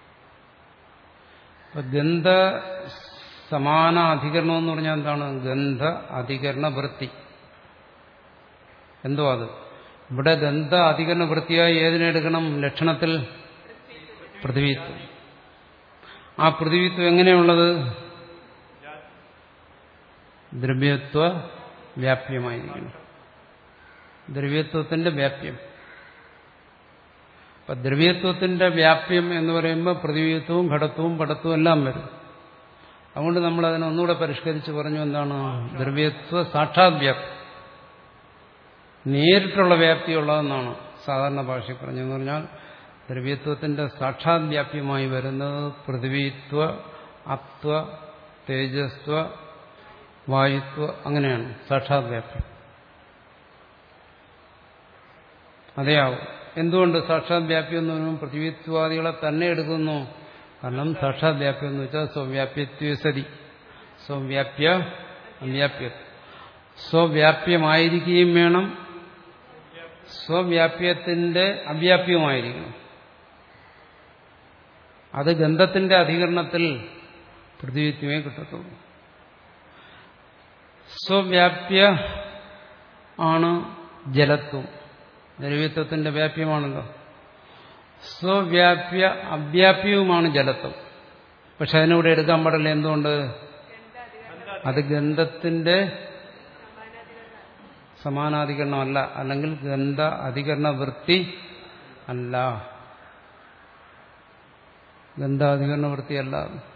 ഗന്ധ സമാന അധികരണം എന്ന് പറഞ്ഞാൽ എന്താണ്? ഗന്ധ അധികരണ വൃത്തി. എന്തോ അത് ഇവിടെ ഗന്ധ അധികരണ വൃത്തിയായി ഏതിനെടുക്കണം? ലക്ഷണത്തിൽ പൃഥ്വിത്വം. ആ പൃഥ്വിത്വം എങ്ങനെയുള്ളത്? ദ്രവ്യത്വ വ്യാപ്യമായിരിക്കണം. ദ്രവ്യത്വത്തിന്റെ വ്യാപ്യം. അപ്പൊ ദ്രവ്യത്വത്തിന്റെ വ്യാപ്യം എന്ന് പറയുമ്പോൾ പൃഥ്വിത്വവും ഘടത്വവും പടത്വവും എല്ലാം വരും. അതുകൊണ്ട് നമ്മൾ അതിനെ ഒന്നുകൂടെ പരിഷ്കരിച്ച് പറഞ്ഞു. എന്താണ്? ദ്രവ്യത്വ സാക്ഷാത് വ്യാപ്തി, നേരിട്ടുള്ള വ്യാപ്തിയുള്ളതെന്നാണ് സാധാരണ ഭാഷയിൽ പറഞ്ഞതെന്ന് പറഞ്ഞാൽ ദ്രവ്യത്വത്തിന്റെ സാക്ഷാത് വ്യാപ്യമായി വരുന്നത് പൃഥ്വിത്വ, അത്വ, തേജസ്ത്വ, വായുത്വ, അങ്ങനെയാണ് സാക്ഷാത് വ്യാപ്യം. അതെയാവും. എന്തുകൊണ്ട് സാക്ഷാത് വ്യാപ്യം എന്ന് പറയുമ്പോൾ പൃഥ്വിത്വാദികളെ തന്നെ എടുക്കുന്നു? കാരണം സാക്ഷാത് വ്യാപ്യം എന്ന് വെച്ചാൽ സ്വവ്യാപ്യത്വ സതി, സ്വവ്യാപ്യ അവ്യാപ്യ. സ്വവ്യാപ്യമായിരിക്കുകയും വേണം, സ്വവ്യാപ്യത്തിന്റെ അവ്യാപ്യമായിരിക്കണം. അത് ഗന്ധത്തിന്റെ അധികരണത്തിൽ പൃഥ്വിത്വമേ കിട്ടത്തുള്ളൂ. സ്വവ്യാപ്യ ആണ് ജലത്വം, ദ്രവ്യത്വത്തിന്റെ വ്യാപ്യമാണല്ലോ. സ്വവ്യാപ്യ അവ്യാപ്യവുമാണ് ജലത്വം. പക്ഷെ അതിനൂടെ എടുക്കാൻ പാടില്ല. എന്തുകൊണ്ട്? അത് ഗന്ധത്തിന്റെ സമാനാധികരണമല്ല, അല്ലെങ്കിൽ ഗന്ധ അധികരണ വൃത്തി അല്ല. ഗന്ധാധികരണ വൃത്തിയല്ല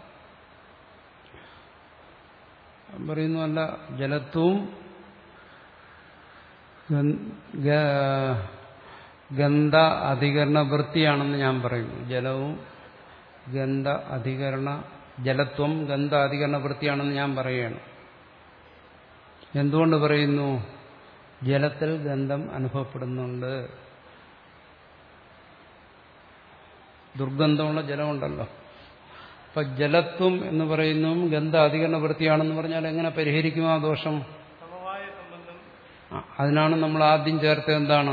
പറയുന്നു. അല്ല, ജലത്വവും ഗന്ധ അധികരണ വൃത്തിയാണെന്ന് ഞാൻ പറയുന്നു. ജലവും ഗന്ധ അധികരണ ജലത്വം ഗന്ധ അധികരണ വൃത്തിയാണെന്ന് ഞാൻ പറയുകയാണ്. എന്തുകൊണ്ട് പറയുന്നു? ജലത്തിൽ ഗന്ധം അനുഭവപ്പെടുന്നുണ്ട്. ദുർഗന്ധമുള്ള ജലമുണ്ടല്ലോ. അപ്പൊ ജലത്വം എന്ന് പറയുന്നതും ഗന്ധ അധികരണ വൃത്തിയാണെന്ന് പറഞ്ഞാൽ എങ്ങനെ പരിഹരിക്കും ആ ദോഷം? അതിനാണ് നമ്മൾ ആദ്യം ചേർത്തത് എന്താണ്?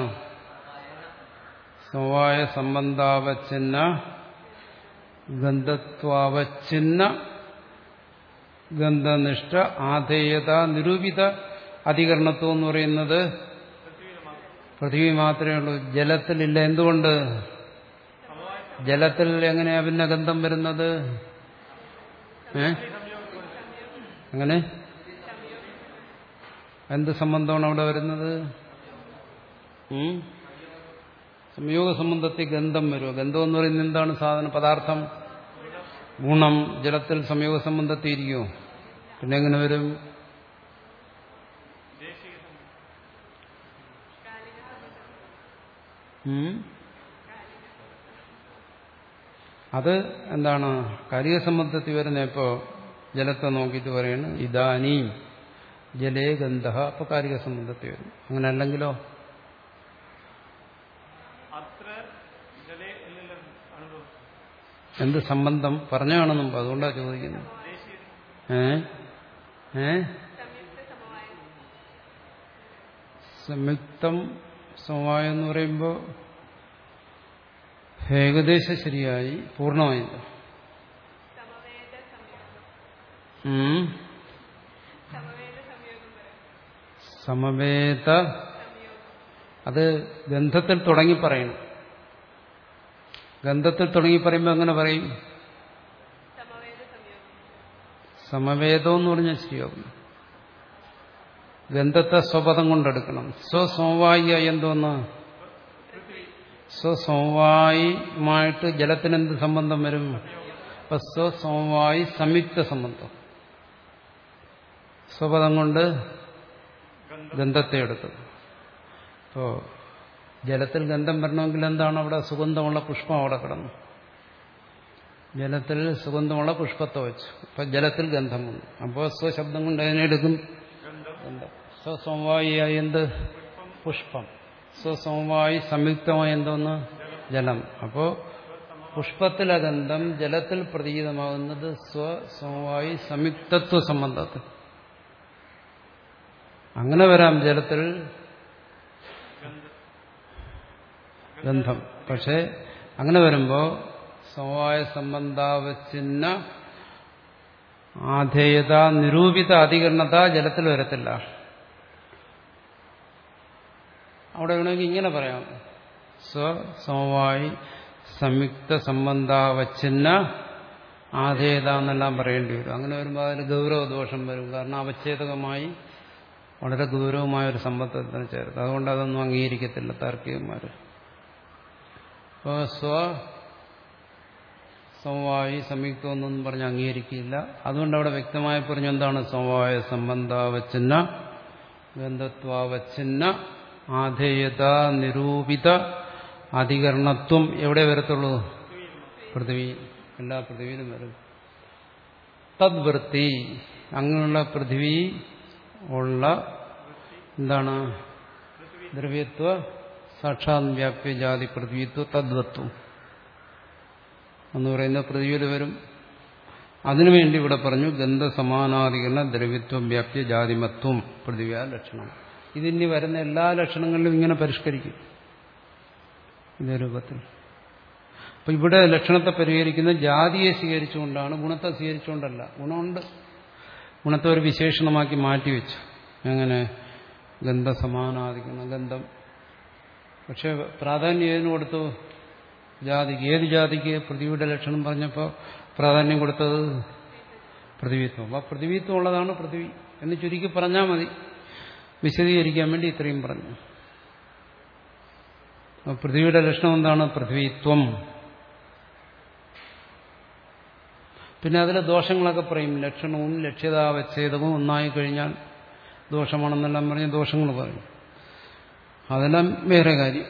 സമവായ സംബന്ധാവച്ഛിന്ന ഗന്ധത്വാവച്ഛിന്ന ഗന്ധനിഷ്ഠ ആധേയത നിരൂപിത അധികരണത്വം എന്ന് പറയുന്നത് പൃഥ്വി മാത്രമേ ഉള്ളൂ. ജലത്തിലില്ല. എന്തുകൊണ്ട്? ജലത്തിൽ എങ്ങനെയാ പിന്നെ ഗന്ധം വരുന്നത്? ഏ അങ്ങനെ എന്ത് സംബന്ധമാണ് അവിടെ വരുന്നത്? സംയോഗ സംബന്ധത്തിൽ ഗന്ധം വരുമോ? ഗന്ധം എന്ന് പറയുന്നത് എന്താണ്? സാധന പദാർത്ഥം, ഗുണം. ജലത്തിൽ സംയോഗ സംബന്ധത്തിൽ ഇരിക്കുമോ? പിന്നെ എങ്ങനെ വരും? അത് എന്താണ്? കാലിക സംബന്ധത്തിൽ വരുന്ന ഇപ്പോ ജലത്തെ നോക്കിയിട്ട് പറയണം ഇദാനീ ജലേ ഗന്ധ. അപ്പൊ കാലിക സംബന്ധത്തിൽ വരും. അങ്ങനെ അല്ലെങ്കിലോ? എന്ത് സംബന്ധം പറഞ്ഞാണ് മുമ്പ്, അതുകൊണ്ടാ ചോദിക്കുന്നത്. ഏ ഏ സംയുക്തം സമവായം എന്ന് പറയുമ്പോൾ ഏകദേശം ശരിയായി, പൂർണ്ണമായില്ല. സമവേത അത് ഗന്ധത്തിൽ തുടങ്ങി പറയണം. ഗന്ധത്തിൽ തുടങ്ങി പറയുമ്പോൾ എങ്ങനെ പറയും? സമവേദം എന്ന് പറഞ്ഞാൽ ശരിയാകും. ഗന്ധത്തെ സ്വപദം കൊണ്ടെടുക്കണം. സ്വസമവായി എന്തോന്ന്? സ്വസമവായുമായിട്ട് ജലത്തിനെന്ത് സംബന്ധം വരും? അപ്പൊ സ്വസമവായി സംയുക്ത സംബന്ധം. സ്വപദം കൊണ്ട് ഗന്ധത്തെ എടുത്തു. അപ്പോ ജലത്തിൽ ഗന്ധം വരണമെങ്കിൽ എന്താണ്? അവിടെ സുഗന്ധമുള്ള പുഷ്പം അവിടെ കിടന്നു. ജലത്തിൽ സുഗന്ധമുള്ള പുഷ്പത്തെ വെച്ചു. അപ്പൊ ജലത്തിൽ ഗന്ധം വന്നു. അപ്പോൾ സ്വശബ്ദം കൊണ്ട് അതിനെടുക്കും ഗന്ധം. സ്വസമവായി എന്ത്? പുഷ്പം. സ്വസമവായി സംയുക്തമായി എന്തോന്ന്? ജലം. അപ്പോ പുഷ്പത്തിലെ ഗന്ധം ജലത്തിൽ പ്രതീതമാകുന്നത് സ്വസമവായി സംയുക്തത്വ സംബന്ധത്തിൽ. അങ്ങനെ വരാം ജലത്തിൽ ഗന്ധം. പക്ഷെ അങ്ങനെ വരുമ്പോ സമവായ സംബന്ധാവച്ഛിന്ന ആധേയത നിരൂപിത അധികരണത ജലത്തിൽ വരത്തില്ല. അവിടെ വേണമെങ്കിൽ ഇങ്ങനെ പറയാം, സ്വസമവായി സംയുക്ത സംബന്ധാവച്ഛിന്ന ആധേയത എന്നെല്ലാം പറയേണ്ടി വരും. അങ്ങനെ വരുമ്പോൾ അതിൽ ഗൗരവദോഷം വരും. കാരണം അവച്ഛേദകമായി വളരെ ഗൗരവമായ ഒരു സംബന്ധത്തിന് ചേർത്ത്. അതുകൊണ്ട് അതൊന്നും അംഗീകരിക്കത്തില്ല താർക്കികന്മാർ. അപ്പോൾ സ്വ സമവായി സംയുക്തം എന്നൊന്നും പറഞ്ഞ് അംഗീകരിക്കില്ല. അതുകൊണ്ട് അവിടെ വ്യക്തമായി പറഞ്ഞു എന്താണ്? സമവായ സംബന്ധാവച്ഛിന്ന ഗന്ധത്വാവച്ഛിന്ന ആധേയത നിരൂപിത അധികരണത്വം എവിടെ വരത്തുള്ളൂ? പൃഥ്വി. എല്ലാ പൃഥ്വിയിലും വരും. തദ്വൃത്തി അങ്ങനെയുള്ള പൃഥ്വി ഉള്ള എന്താണ്? ദ്രവ്യത്വ സാക്ഷാത് വ്യാപ്യ ജാതി പൃഥ്വിത്വ തദ്വത്വം എന്ന് പറയുന്ന പൃഥ്വിയിൽ വരും. അതിനുവേണ്ടി ഇവിടെ പറഞ്ഞു ഗന്ധസമാനാധികരണ ദ്രവ്യത്വം വ്യാപ്യ ജാതിമത്വം പൃഥ്വിയാ ലക്ഷണം. ഇതിനി വരുന്ന എല്ലാ ലക്ഷണങ്ങളിലും ഇങ്ങനെ പരിഷ്കരിക്കും ഇതേ രൂപത്തിൽ. അപ്പൊ ഇവിടെ ലക്ഷണത്തെ പരിഹരിക്കുന്ന ജാതിയെ സ്വീകരിച്ചുകൊണ്ടാണ്, ഗുണത്തെ സ്വീകരിച്ചുകൊണ്ടല്ല. ഗുണമുണ്ട്, ഗുണത്തെ ഒരു വിശേഷണമാക്കി മാറ്റിവെച്ചു. എങ്ങനെ? ഗന്ധസമാനാധികരണം, ഗന്ധം. പക്ഷെ പ്രാധാന്യം ഏതിനു കൊടുത്തു? ജാതിക്ക്. ഏത് ജാതിക്ക്? പൃഥ്വിയുടെ ലക്ഷണം പറഞ്ഞപ്പോൾ പ്രാധാന്യം കൊടുത്തത് പൃഥ്വിത്വം. അപ്പൊ പൃഥ്വിത്വം ഉള്ളതാണ് പൃഥ്വി എന്ന് ചുരുക്കി പറഞ്ഞാൽ മതി. വിശദീകരിക്കാൻ വേണ്ടി ഇത്രയും പറഞ്ഞു. പൃഥ്വിയുടെ ലക്ഷണം എന്താണ്? പൃഥ്വിത്വം. പിന്നെ അതിലെ ദോഷങ്ങളൊക്കെ പറയും. ലക്ഷണവും ലക്ഷ്യതാവച്ഛേദവും ഒന്നായി കഴിഞ്ഞാൽ ദോഷമാണെന്നെല്ലാം പറഞ്ഞ് ദോഷങ്ങൾ പറയും. അതെല്ലാം വേറെ കാര്യം.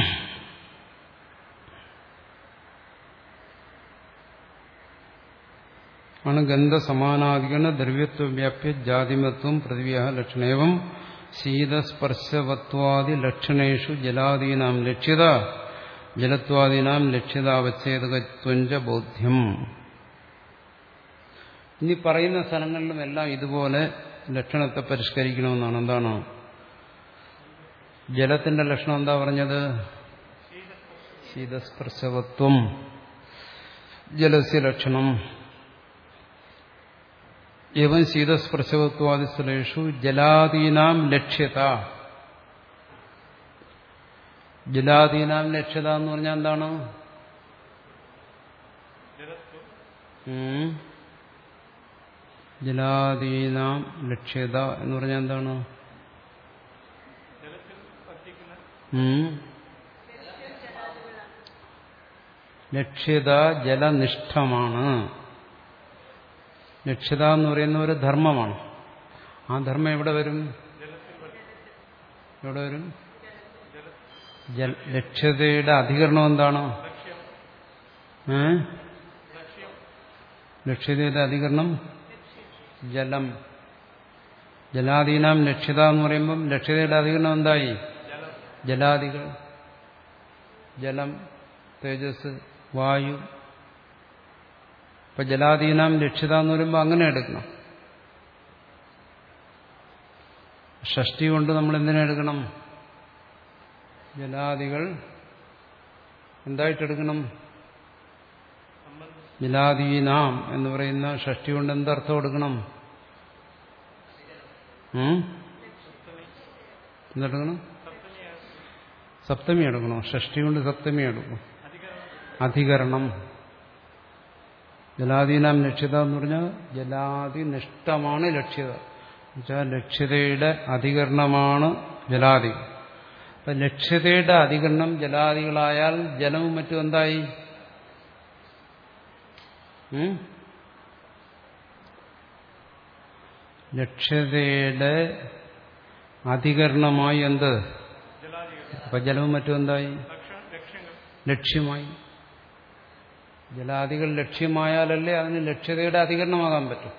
ആണ് ഗന്ധസമാനാധികരണ ദ്രവ്യത്വ വ്യാപ്യ ജാതിമത്വം പൃഥ്വിയ ലക്ഷണേവം ശീതസ്പർശവത്വാദി ലക്ഷണേഷു ജലാദീനാം ലക്ഷ്യത ജലത്വാദീനാം ലക്ഷ്യതാവച്ഛേദകത്വഞ്ച ബോധ്യം. ഇനി പറയുന്ന സ്ഥലങ്ങളിലും എല്ലാം ഇതുപോലെ ലക്ഷണത്തെ പരിഷ്കരിക്കണമെന്നാണ്. എന്താണ്? ജലത്തിന്റെ ലക്ഷണം എന്താ പറഞ്ഞത്? ശീതസ്പർശവത്വം ജലസ്യ ലക്ഷണം. ഏവം ശീതസ്പർശവത്വാദിസ്ഥലേഷു ജലാദീനാം ലക്ഷ്യത. ജലാദീനാം ലക്ഷ്യത എന്ന് പറഞ്ഞാൽ എന്താണ്? ജലാദീനാം ലക്ഷ്യത എന്ന് പറഞ്ഞാൽ എന്താണ്? ലക്ഷ്യത ജലനിഷ്ഠമാണ്. ലക്ഷ്യത എന്ന് പറയുന്ന ഒരു ധർമ്മമാണ്. ആ ധർമ്മം എവിടെ വരും? എവിടെ വരും? ലക്ഷ്യതയുടെ അധികരണം എന്താണ്? ഏ ലക്ഷ്യതയുടെ അധികരണം ജലം. ജലാദീനാം ലക്ഷ്യത എന്ന് പറയുമ്പം ലക്ഷ്യതയുടെ അധികരണം എന്തായി? ജലാദികൾ. ജലം, തേജസ്, വായു. ഇപ്പൊ ജലാദീനാം ലക്ഷ്യത എന്ന് പറയുമ്പോൾ അങ്ങനെ എടുക്കണം. ഷഷ്ടി കൊണ്ട് നമ്മൾ എന്തിനെ എടുക്കണം? ജലാദികൾ എന്തായിട്ടെടുക്കണം? ജലാദീനാം എന്ന് പറയുന്ന ഷഷ്ടി കൊണ്ട് എന്തർത്ഥം എടുക്കണം? എന്തെടുക്കണം? സപ്തമി എടുക്കണോ? ഷഷ്ടി കൊണ്ട് സപ്തമി എടുക്കണം. അധികരണം. ജലാദീനാം ലക്ഷ്യത എന്ന് പറഞ്ഞാൽ ജലാദിനിഷ്ഠമാണ് ലക്ഷ്യത. എന്നുവെച്ചാൽ ലക്ഷ്യതയുടെ അധികരണമാണ് ജലാദി. അപ്പൊ ലക്ഷ്യതയുടെ അധികരണം ജലാദികളായാൽ ജലവും മറ്റും എന്തായി? ലക്ഷ്യതയുടെ അധികരണമായി എന്ത്? അപ്പൊ ജലവും മറ്റും എന്തായി? ലക്ഷ്യമായി. ജലാദികൾ ലക്ഷ്യമായാലല്ലേ അതിന് ലക്ഷ്യതയുടെ അധികരണമാകാൻ പറ്റും.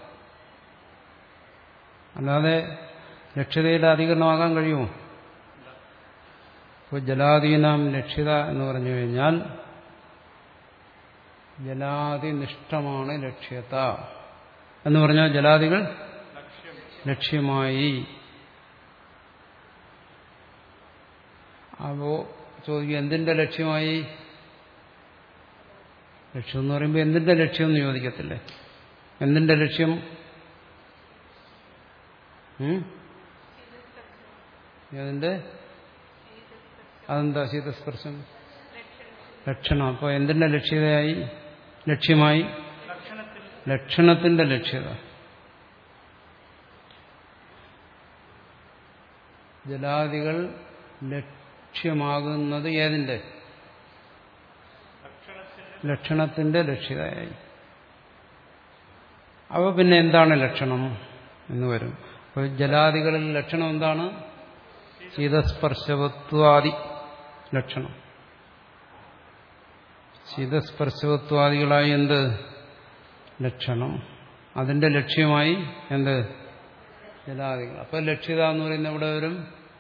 അല്ലാതെ ലക്ഷ്യതയുടെ അധികരണമാകാൻ കഴിയുമോ? ഇപ്പോൾ ജലാദീനാം ലക്ഷ്യത എന്ന് പറഞ്ഞു കഴിഞ്ഞാൽ ജലാദിനിഷ്ഠമാണ് ലക്ഷ്യത എന്ന് പറഞ്ഞാൽ ജലാദികൾ ലക്ഷ്യമായി. അപ്പോ ചോദിക്കും, എന്തിന്റെ ലക്ഷ്യമായി? ലക്ഷ്യം എന്ന് പറയുമ്പോൾ എന്തിന്റെ ലക്ഷ്യം എന്ന് ചോദിക്കത്തില്ലേ? എന്തിന്റെ ലക്ഷ്യം? അതിന്റെ അതെന്താ? ശീതസ്പർശം ലക്ഷണം. അപ്പോൾ എന്തിന്റെ ലക്ഷ്യതയായി? ലക്ഷ്യമായി ലക്ഷണത്തിന്റെ ലക്ഷ്യത. ജലാദികൾ ലക്ഷ്യമാകുന്നത് ഏതിന്റെ? ലക്ഷണത്തിന്റെ ലക്ഷ്യതയായി. അപ്പൊ പിന്നെ എന്താണ് ലക്ഷണം എന്ന് വരും. അപ്പോൾ ജലാദികളിൽ ലക്ഷണം എന്താണ്? ശീതസ്പർശവത്വാദി ലക്ഷണം. ശീതസ്പർശവത്വാദികളായി എന്ത്? ലക്ഷണം. അതിന്റെ ലക്ഷ്യമായി എന്ത്? ജലാദികൾ. അപ്പൊ ലക്ഷ്യത എന്ന് പറയുന്നത് എവിടെ വരും?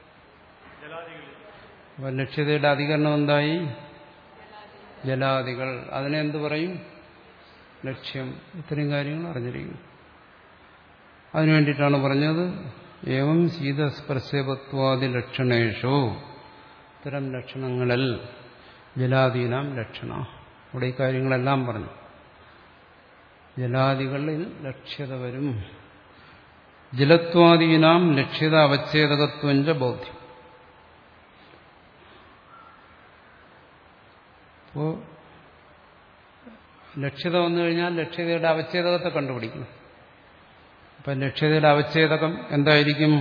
അപ്പൊ ലക്ഷ്യതയുടെ അധികരണം എന്തായി? ജലാദികൾ. അതിനെ എന്ത് പറയും? ലക്ഷ്യം. ഇത്രയും കാര്യങ്ങൾ അറിഞ്ഞിരിക്കും. അതിനു വേണ്ടിയിട്ടാണ് പറഞ്ഞത് ഏവം ശീതസ്പർശവത്വാദി ലക്ഷണേഷു. ഇത്തരം ലക്ഷണങ്ങളിൽ ജലാദീനാം ലക്ഷണ. ഇവിടെ ഈ കാര്യങ്ങളെല്ലാം പറഞ്ഞു. ജലാദികളിൽ ലക്ഷ്യത വരും. ജലത്വാദീനാം ലക്ഷ്യത അവച്ഛേദകത്വഞ്ച ബോധ്യം. അപ്പോ ലക്ഷ്യത വന്നു കഴിഞ്ഞാൽ ലക്ഷ്യതയുടെ അവച്ഛേദകത്തെ കണ്ടുപിടിക്കണം. അപ്പൊ ലക്ഷ്യതയുടെ അവച്ഛേദകം എന്തായിരിക്കും?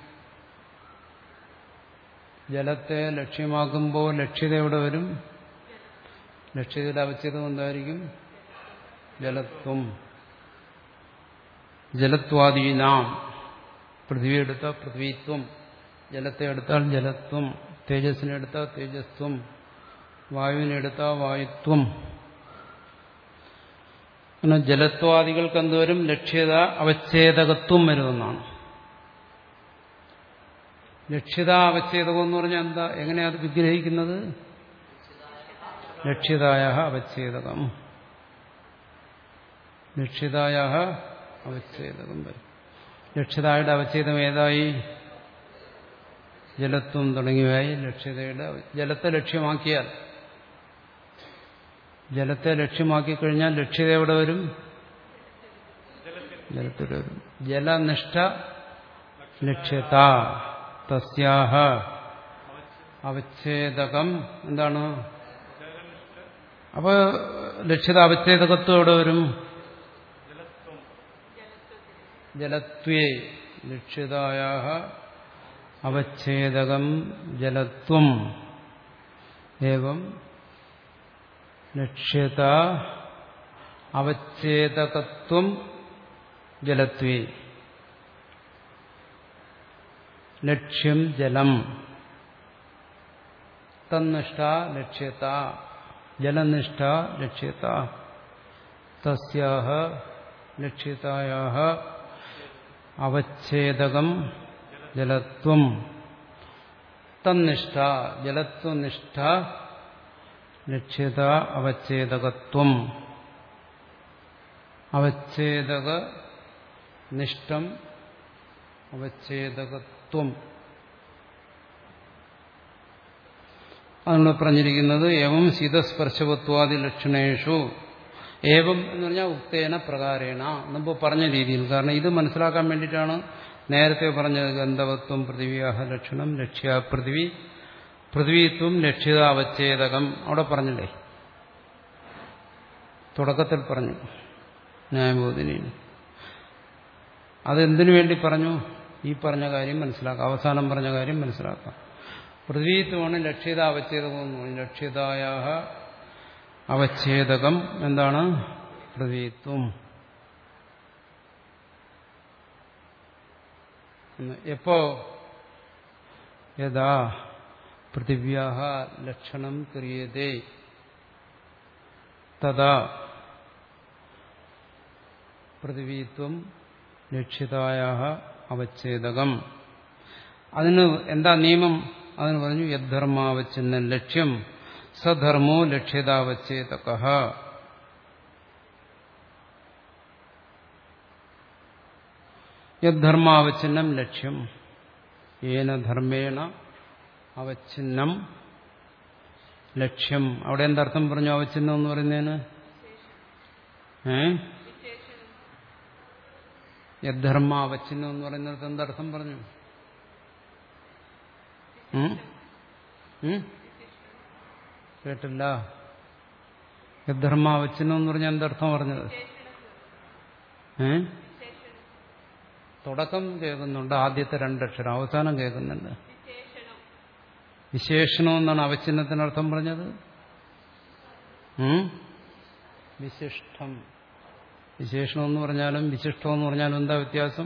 ജലത്തെ ലക്ഷ്യമാക്കുമ്പോൾ ലക്ഷ്യത എവിടെ വരും? ലക്ഷ്യതയുടെ അവച്ഛേദം എന്തായിരിക്കും? ജലത്വം. ജലത്വാദീനാം. പൃഥ്വി എടുത്താൽ പൃഥ്വിത്വം, ജലത്തെ എടുത്താൽ ജലത്വം, തേജസ്സിനെ എടുത്താൽ തേജസ്ത്വം, വായുവിനെ എടുത്താൽ വായുത്വം. അങ്ങനെ ജലത്വാദികൾക്ക് എന്തുവരും? ലക്ഷ്യത അവച്ഛേദകത്വം വരുമെന്നാണ്. ലക്ഷ്യത അവച്ഛേദകം എന്ന് പറഞ്ഞാൽ എന്താ? എങ്ങനെയാ അത് വിഗ്രഹിക്കുന്നത്? ലക്ഷ്യതായ അവച്ഛേദകം. ലക്ഷ്യതായ അവച്ഛേദകം വരും. ലക്ഷ്യതായുടെ അവച്ഛേദം ഏതായി? ജലത്വം തുടങ്ങിയവയായി ലക്ഷ്യതയുടെ ജലത്തെ ലക്ഷ്യമാക്കിയാൽ ജലത്തെ ലക്ഷ്യമാക്കി കഴിഞ്ഞാൽ ലക്ഷ്യത എവിടെ വരും? ജലത്തിൽ വരും. ജലനിഷ്ഠ ലക്ഷ്യത തസ്യാഹ അവച്ഛേദകം എന്താണ്? അപ്പൊ ലക്ഷ്യത അവച്ഛേദകത്വം എവിടെ വരും? ജലത്വേ ലക്ഷ്യതായാഹ അവച്ഛേദകം ജലത്വം ഏവം ലക്ഷ്യത അവച്ഛേദകത്വം ജലത്വേ ലക്ഷ്യം ജലം തന്നിഷ്ഠ ലക്ഷ്യത ജലനിഷ്ഠ ലക്ഷ്യത തസ്യാഹ ലക്ഷ്യതായാഹ അവച്ഛേദകം ജലത്വം തന്നിഷ്ഠ ജലത്വനിഷ്ഠ ലക്ഷ്യത അവച്ഛേദകത്വം അവച്ഛേദക നിഷ്ഠം അവച്ഛേദകത്വം. അതിനുള്ള പറഞ്ഞിരിക്കുന്നത് ഏവം ശീതസ്പർശവത്വാദി ലക്ഷണേഷു ഏവം എന്ന് പറഞ്ഞാൽ ഉക്തേന പ്രകാരേണ മുമ്പ് പറഞ്ഞ രീതിയിൽ. കാരണം ഇത് മനസ്സിലാക്കാൻ വേണ്ടിയിട്ടാണ് നേരത്തെ പറഞ്ഞത്. ഗന്ധവത്വം പൃഥിവ്യാഹ ലക്ഷണം ലക്ഷ്യ പൃഥിവി പൃഥ്വിത്വം ലക്ഷ്യത അവച്ഛേദകം അവിടെ പറഞ്ഞില്ലേ, തുടക്കത്തിൽ പറഞ്ഞു ന്യായബോധിനിയിൽ. അതെന്തിനു വേണ്ടി പറഞ്ഞു? ഈ പറഞ്ഞ കാര്യം മനസ്സിലാക്കാം, അവസാനം പറഞ്ഞ കാര്യം മനസ്സിലാക്കാം. പൃഥ്വിത്വമാണ് ലക്ഷ്യത അവച്ഛേദകം എന്ന് പറഞ്ഞു. ലക്ഷ്യതായാഹ അവച്ഛേദകം എന്താണ്? പൃഥ്വിത്വം. എപ്പോ? യഥാ പൃഥിവ്യാഹ ലക്ഷണം ക്രിയതേ തഥാ പൃഥിവീത്വം ലക്ഷ്യതായാഹ അവച്ഛേദകം. അതിന് എന്താ നിയമം? അതിന് പറഞ്ഞു യദ്ധർമാവച്ഛിന്നം ലക്ഷ്യം സധർമ്മോ ലക്ഷ്യതാവച്ഛേദകഃ. യദ്ധർമാവച്ഛിന്നം ലക്ഷ്യം ഏന ധർമ്മേണ അവച്ഛിന്നം ലക്ഷ്യം. അവിടെ എന്തർത്ഥം പറഞ്ഞു അവച്ഛിന്നം എന്ന് പറയുന്നതിന്? ഏ യദ്ധർമ്മ അവച്ഛിന്നം എന്ന് പറയുന്നിടത്ത് എന്തർത്ഥം പറഞ്ഞു? കേട്ടില്ല. യദ്ധർമ്മ അവച്ഛിന്നം എന്ന് പറഞ്ഞാൽ എന്തർത്ഥം പറഞ്ഞത്? ഏ തുടക്കം കേൾക്കുന്നുണ്ട്, ആദ്യത്തെ രണ്ടക്ഷരം, അവസാനം കേൾക്കുന്നുണ്ട്. വിശേഷണം എന്നാണ് അവച്ഛിന്നത്തിനർത്ഥം പറഞ്ഞത്. വിശിഷ്ടം. വിശേഷണം എന്ന് പറഞ്ഞാലും വിശിഷ്ടം എന്ന് പറഞ്ഞാലും എന്താ വ്യത്യാസം?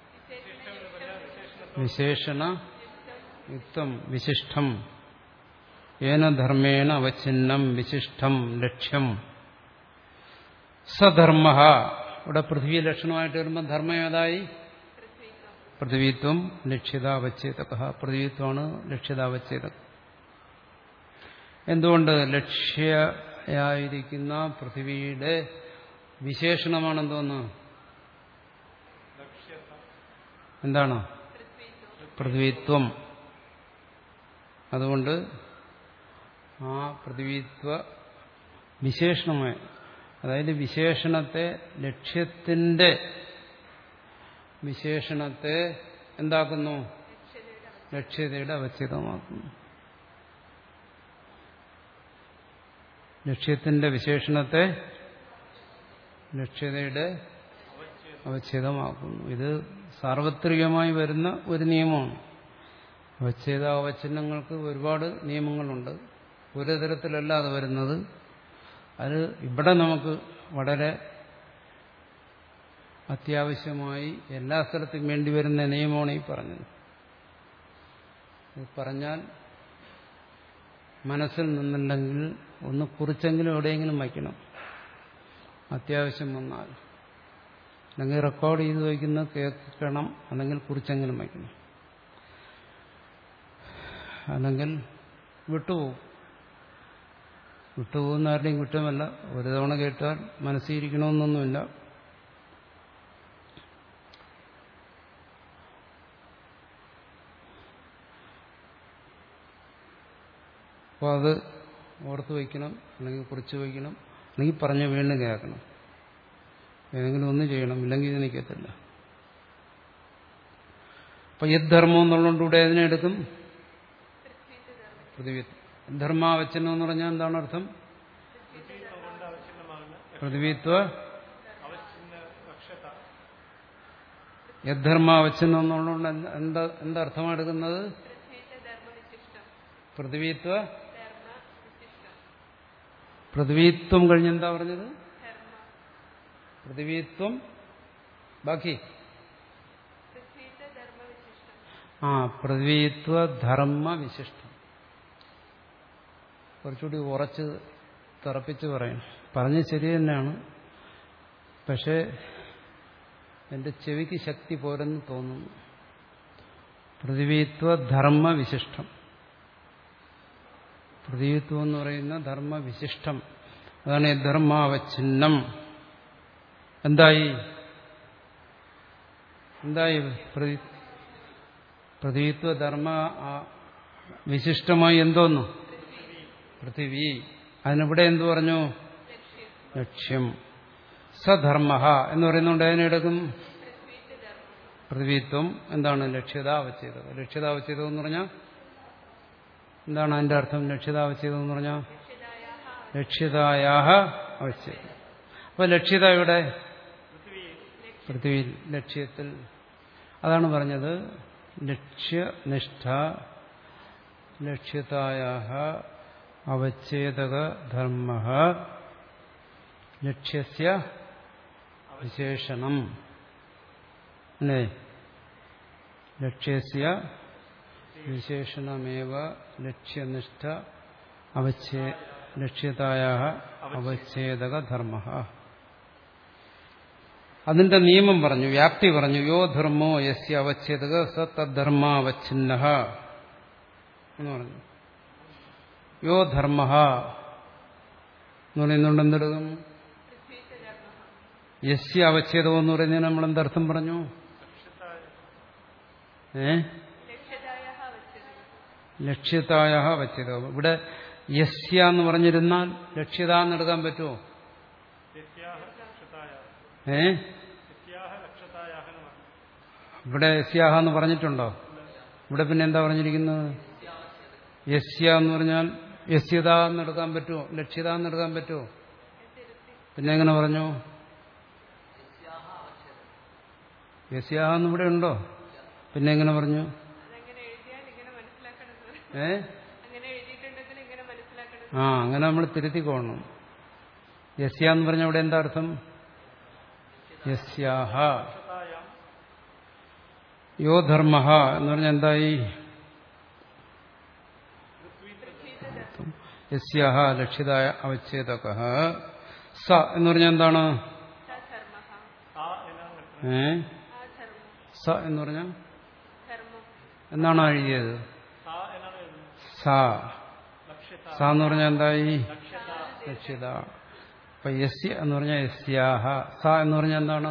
വിശേഷണ യുക്തം വിശിഷ്ടം. ഏന ധർമ്മേണ അവച്ഛിന്നം വിശിഷ്ടം ലക്ഷ്യം സധർമ്മ. ഇവിടെ പൃഥ്വി ലക്ഷണമായിട്ട് വരുമ്പോൾ ധർമ്മം ഏതായി? പൃഥ്വിത്വം ലക്ഷ്യതാവച്ഛേദക. പൃഥ്വിത്വമാണ് ലക്ഷ്യതാവച്ഛേദകം. എന്തുകൊണ്ട്? ലക്ഷ്യയായിരിക്കുന്ന പൃഥ്വിയുടെ വിശേഷണമാണെന്തോന്ന്? എന്താണ്? പൃഥ്വിത്വം. അതുകൊണ്ട് ആ പൃഥ്വിത്വ വിശേഷണമായ, അതായത് വിശേഷണത്തെ ലക്ഷ്യത്തിന്റെ വിശേഷണത്തെ എന്താക്കുന്നു? ലക്ഷ്യതയുടെ അവച്ഛേദമാക്കുന്നു. ലക്ഷ്യത്തിന്റെ വിശേഷണത്തെ ലക്ഷ്യതയുടെ അവച്ഛേദമാക്കുന്നു. ഇത് സാർവത്രികമായി വരുന്ന ഒരു നിയമമാണ്. അവച്ഛേദ അവച്ഛിന്നങ്ങൾക്ക് ഒരുപാട് നിയമങ്ങളുണ്ട്. ഒരു തരത്തിലല്ല അത് വരുന്നത്. അത് ഇവിടെ നമുക്ക് വളരെ അത്യാവശ്യമായി എല്ലാ സ്ഥലത്തും വേണ്ടി വരുന്ന നിയമമാണ് ഈ പറഞ്ഞത്. ഇത് പറഞ്ഞാൽ മനസ്സിൽ നിന്നുണ്ടെങ്കിൽ ഒന്ന് കുറിച്ചെങ്കിലും എവിടെയെങ്കിലും വയ്ക്കണം, അത്യാവശ്യം വന്നാൽ. അല്ലെങ്കിൽ റെക്കോർഡ് ചെയ്ത് വയ്ക്കുന്നത് കേൾക്കണം, അല്ലെങ്കിൽ കുറിച്ചെങ്കിലും വയ്ക്കണം, അല്ലെങ്കിൽ വിട്ടുപോകും. വിട്ടുപോകുന്ന ആരുടെയും കുറ്റമല്ല. ഒരു തവണ കേട്ടാൽ മനസ്സിരിക്കണമെന്നൊന്നുമില്ല. അപ്പോൾ അത് ഓർത്ത് വയ്ക്കണം, അല്ലെങ്കിൽ കുറിച്ച് വയ്ക്കണം, അല്ലെങ്കിൽ പറഞ്ഞ് വീണ്ടും കേൾക്കണം. ഏതെങ്കിലും ഒന്ന് ചെയ്യണം, ഇല്ലെങ്കിൽ ഇത് നിൽക്കത്തില്ല. അപ്പൊ യദ്ധർമ്മം എന്നുള്ളതുകൊണ്ട് ഇവിടെ ഏതിനെ എടുക്കും? പൃഥ്വിത്വം. ധർമാവച്ഛനം എന്ന് പറഞ്ഞാൽ എന്താണ് അർത്ഥം? പൃഥ്വിത്വ യദ്ധർമാവച്ഛനം എന്നുള്ളതുകൊണ്ട് എന്താ എന്താ അർത്ഥമാണ് എടുക്കുന്നത്? പൃഥ്വിത്വ പൃഥ്വിത്വം കഴിഞ്ഞ് എന്താ പറഞ്ഞത്? പൃഥ്വിത്വം ബാക്കി ആ പൃഥ്വിത്വ ധർമ്മ വിശിഷ്ടം. കുറച്ചുകൂടി ഉറച്ച് തറപ്പിച്ച് പറയണം. പറഞ്ഞ് ശരി തന്നെയാണ്, പക്ഷേ എന്റെ ചെവിക്ക് ശക്തി പോരെന്ന് തോന്നുന്നു. പൃഥ്വിത്വ ധർമ്മ വിശിഷ്ടം. പൃഥ്വിത്വം എന്ന് പറയുന്ന ധർമ്മവിശിഷ്ടം, അതാണ് ധർമാവച്ഛിന്നം. എന്തായി എന്തായി പൃഥ്വിത്വ ധർമ്മ വിശിഷ്ടമായി എന്തോന്നു? പൃഥിവി. അതിനിവിടെ എന്തു പറഞ്ഞു? ലക്ഷ്യം. സധർമ്മ എന്ന് പറയുന്നുണ്ട്. അതിനെടുക്കും പൃഥ്വിത്വം. എന്താണ്? ലക്ഷ്യതാവച്ഛേദം. ലക്ഷ്യതാവച്ഛേദം എന്ന് പറഞ്ഞാൽ എന്താണ് അതിന്റെ അർത്ഥം? ലക്ഷ്യതാവച്ഛേദം എന്ന് പറഞ്ഞാൽ ലക്ഷ്യതായാഹ അവച്ഛേദം. അപ്പൊ ലക്ഷ്യത ഇവിടെ പൃഥ്വി, ലക്ഷ്യത്തിൽ. അതാണ് പറഞ്ഞത് ലക്ഷ്യനിഷ്ഠ ലക്ഷ്യതായാഹ അവച്ഛേദക ധർമ്മ ലക്ഷ്യസ്യ വിശേഷണം. അല്ലേ? ലക്ഷ്യസ്യ വിശേഷണമേവ ലക്ഷ്യനിഷ്ഠ അവച്ഛേ ലക്ഷ്യതായാഹ അവച്ഛേദക ധർമ്മ. അതിന്റെ നിയമം പറഞ്ഞു, വ്യാപ്തി പറഞ്ഞു. യോ ധർമ്മോ യസ്യ അവച്ഛേദക സ തദ്ധർമാവച്ഛിന്ന എന്ന് പറഞ്ഞു. യോ ധർമ്മ എന്ന് പറയുന്നുണ്ട് എന്തെടുക്കും? യസ്യ അവച്ഛേദം എന്ന് പറയുന്നതിന് നമ്മൾ എന്തർത്ഥം പറഞ്ഞു? ഏ ലക്ഷ്യതായ അവച്ഛേദം. ഇവിടെ യസ്യ എന്ന് പറഞ്ഞിരുന്നാൽ ലക്ഷ്യത എന്നെടുക്കാൻ പറ്റുമോ? ഏ ഇവിടെ യസ്യാഹ എന്ന് പറഞ്ഞിട്ടുണ്ടോ? ഇവിടെ പിന്നെ എന്താ പറഞ്ഞിരിക്കുന്നത്? യസ്യ എന്ന് പറഞ്ഞാൽ യസ്യത എന്നെടുക്കാൻ പറ്റുമോ? ലക്ഷ്യത എന്നെടുക്കാൻ പറ്റുമോ? പിന്നെ എങ്ങനെ പറഞ്ഞു? യസ്യാഹ എന്ന് ഇവിടെ ഉണ്ടോ? പിന്നെ എങ്ങനെ പറഞ്ഞു? ഏ ആ അങ്ങനെ നമ്മൾ തിരുത്തിക്കോണം. യസ്യ എന്ന് പറഞ്ഞ ഇവിടെ എന്താ അർത്ഥം? യസ്യാഹ. യോ ധർമ്മ എന്ന് പറഞ്ഞാൽ എന്തായി? യസ്യാഹ ലക്ഷ്യതായ അവച്ഛേദക. സ എന്ന് പറഞ്ഞാൽ എന്താണ്? ഏ സ എന്ന് പറഞ്ഞാൽ എന്നാണ് എഴുതിയത്? സ സ എന്ന് പറഞ്ഞാൽ എന്തായി? ലക്ഷ്യത. അപ്പൊ യസ്യ എന്ന് പറഞ്ഞാൽ യസ്യാഹ. സ എന്ന് പറഞ്ഞാൽ എന്താണ്?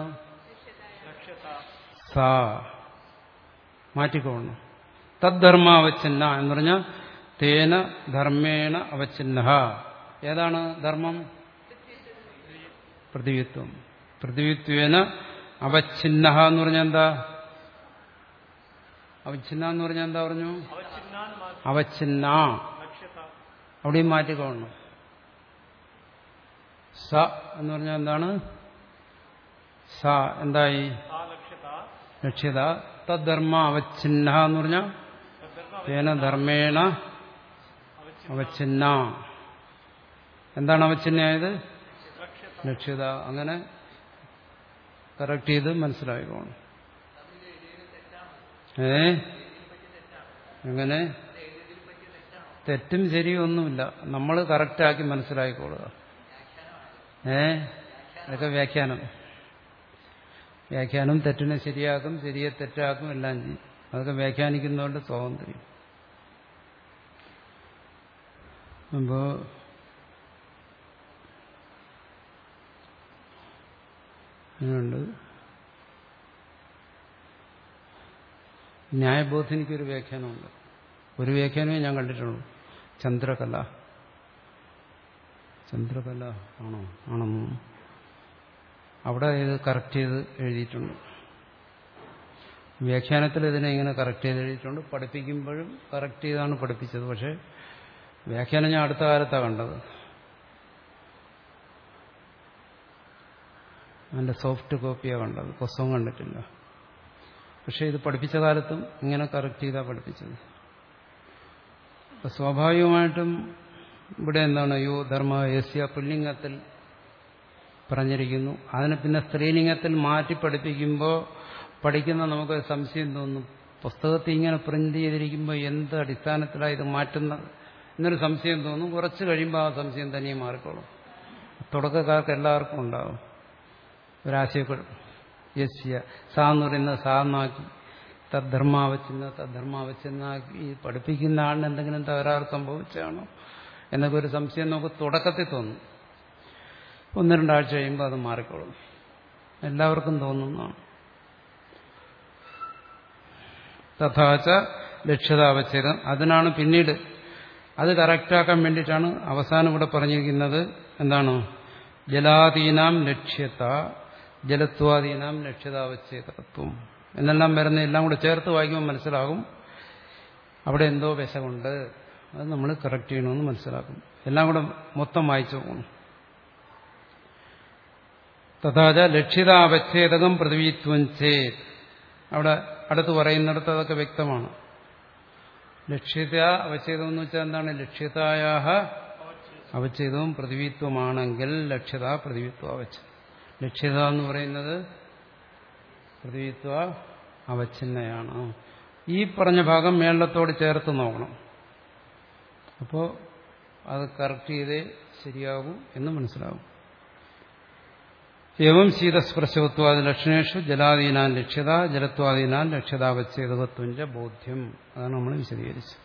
സ മാറ്റിക്കോണം. തദ്ധർമാവച്ഛിന്ന എന്ന് പറഞ്ഞാൽ തേന ധർമ്മേണ അവച്ഛിന്ന. ഏതാണ് ധർമ്മം? പൃഥ്വിത്വം. പൃഥ്വിത്വേന അവച്ഛിന്ന എന്ന് പറഞ്ഞാൽ എന്താ? അവച്ഛിന്ന എന്ന് പറഞ്ഞാൽ എന്താ പറഞ്ഞു? അവച്ഛിന്ന. അവിടെയും മാറ്റിക്കോണം. സ എന്ന് പറഞ്ഞാൽ എന്താണ്? സ എന്തായി? ലക്ഷ്യത. തദ്ധർമ്മ അവച്ഛിന്ന എന്ന് പറഞ്ഞാൽ തേന ധർമ്മേണ അവച്ഛിന്ന. എന്താണ് അവച്ഛിന്നയായത്? ലക്ഷ്യത. അങ്ങനെ കറക്റ്റ് ചെയ്ത് മനസ്സിലായിക്കോണം. ഏ എങ്ങനെ? തെറ്റും ശരിയും ഒന്നുമില്ല, നമ്മൾ കറക്റ്റാക്കി മനസ്സിലാക്കിക്കൊള്ളുക. ഏ അതൊക്കെ വ്യാഖ്യാനം. വ്യാഖ്യാനം തെറ്റിനെ ശരിയാക്കും, ശരിയെ തെറ്റാക്കും, എല്ലാം ചെയ്യും. അതൊക്കെ വ്യാഖ്യാനിക്കുന്നതുകൊണ്ട് സ്വാതന്ത്ര്യം. അപ്പോ അങ്ങനെയുണ്ട്. ന്യായബോധനിക്കൊരു വ്യാഖ്യാനമുണ്ട്. ഒരു വ്യാഖ്യാനമേ ഞാൻ കണ്ടിട്ടുള്ളൂ. ചന്ദ്രകല ചന്ദ്രകല ആണോ ആണെന്ന് അവിടെ ഇത് കറക്റ്റ് ചെയ്ത് എഴുതിയിട്ടുണ്ട്. വ്യാഖ്യാനത്തിൽ ഇതിനെ ഇങ്ങനെ കറക്റ്റ് ചെയ്ത് എഴുതിയിട്ടുണ്ട്. പഠിപ്പിക്കുമ്പോഴും കറക്റ്റ് ചെയ്താണ് പഠിപ്പിച്ചത്. പക്ഷെ വ്യാഖ്യാനം ഞാൻ അടുത്ത കാലത്താണ് കണ്ടത്. അതിൻ്റെ സോഫ്റ്റ് കോപ്പിയാണ് കണ്ടത്, പുസ്തകം കണ്ടിട്ടില്ല. പക്ഷെ ഇത് പഠിപ്പിച്ച കാലത്തും ഇങ്ങനെ കറക്റ്റ് ചെയ്താണ് പഠിപ്പിച്ചത്. അപ്പം സ്വാഭാവികമായിട്ടും ഇവിടെ എന്താണ് യോ ധർമ്മ യസ്യ പുല്ലിംഗത്തിൽ പറഞ്ഞിരിക്കുന്നു. അതിനെ പിന്നെ സ്ത്രീലിംഗത്തിൽ മാറ്റി പഠിപ്പിക്കുമ്പോൾ പഠിക്കുന്ന നമുക്ക് സംശയം തോന്നും. പുസ്തകത്തിൽ ഇങ്ങനെ പ്രിന്റ് ചെയ്തിരിക്കുമ്പോൾ എന്ത് അടിസ്ഥാനത്തിലാണ് ഇത് മാറ്റുന്നത് എന്നൊരു സംശയം തോന്നും. കുറച്ച് കഴിയുമ്പോൾ ആ സംശയം തനിയെ മാറിക്കോളും. തുടക്കക്കാർക്ക് എല്ലാവർക്കും ഉണ്ടാകും ഒരാശയപ്പെടും. യസ്യ സാ എന്ന് പറയുന്നത് സാന്നാക്കി തദ്ധർമാവച്ചെന്ന് തദ്ധർമാവച്ചെന്നാക്കി പഠിപ്പിക്കുന്ന ആളിന് എന്തെങ്കിലും തകരാറ് സംഭവിച്ചാണോ എന്നൊക്കെ ഒരു സംശയം നമുക്ക് തുടക്കത്തിൽ തോന്നും. ഒന്ന് രണ്ടാഴ്ച കഴിയുമ്പോൾ അത് മാറിക്കോളും. എല്ലാവർക്കും തോന്നുന്നതാണ്. തഥാച ലക്ഷ്യതാവച്ഛേദം. അതിനാണ് പിന്നീട് അത് കറക്റ്റാക്കാൻ വേണ്ടിയിട്ടാണ് അവസാനം ഇവിടെ പറഞ്ഞിരിക്കുന്നത്. എന്താണ്? ജലാദീനാം ലക്ഷ്യത ജലത്വാദീനാം ലക്ഷ്യതാവച്ഛേദത്വം എന്നെല്ലാം വരുന്ന എല്ലാം കൂടെ ചേർത്ത് വായിക്കുമ്പോൾ മനസ്സിലാകും അവിടെ എന്തോ വിശകുണ്ട്. അത് നമ്മൾ കറക്റ്റ് ചെയ്യണമെന്ന് മനസ്സിലാക്കും. എല്ലാം കൂടെ മൊത്തം വായിച്ചു പോകണം. തഥാച ലക്ഷ്യതാവച്ഛേദകം പൃഥ്വിത്വം ചേത്. അവിടെ അടുത്ത് പറയുന്നിടത്ത് അതൊക്കെ വ്യക്തമാണ്. ലക്ഷ്യത അവച്ഛേദം എന്ന് വെച്ചാൽ എന്താണ്? ലക്ഷ്യതായാ അവച്ഛേദവും പൃഥ്വിത്വമാണെങ്കിൽ ലക്ഷ്യത പൃഥ്വിത്വ അവച്ഛേദം. ലക്ഷ്യത എന്ന് പറയുന്നത് പൃഥ്വിത്വ അവച്ഛിന്നയാണ്. ഈ പറഞ്ഞ ഭാഗം മേളത്തോട് ചേർത്ത് നോക്കണം. അപ്പോൾ അത് കറക്റ്റ് ചെയ്തേ ശരിയാകൂ എന്ന് മനസ്സിലാവും. ഏവം ശീതസ്പർശവത്വാദി ലക്ഷണേഷു ജലാദീനാൻ ലക്ഷ്യത ജലത്വാദീനാൻ ലക്ഷ്യതാവച്ഛേദകത്വഞ്ച ബോധ്യം. അതാണ് നമ്മൾ വിശദീകരിച്ചത്.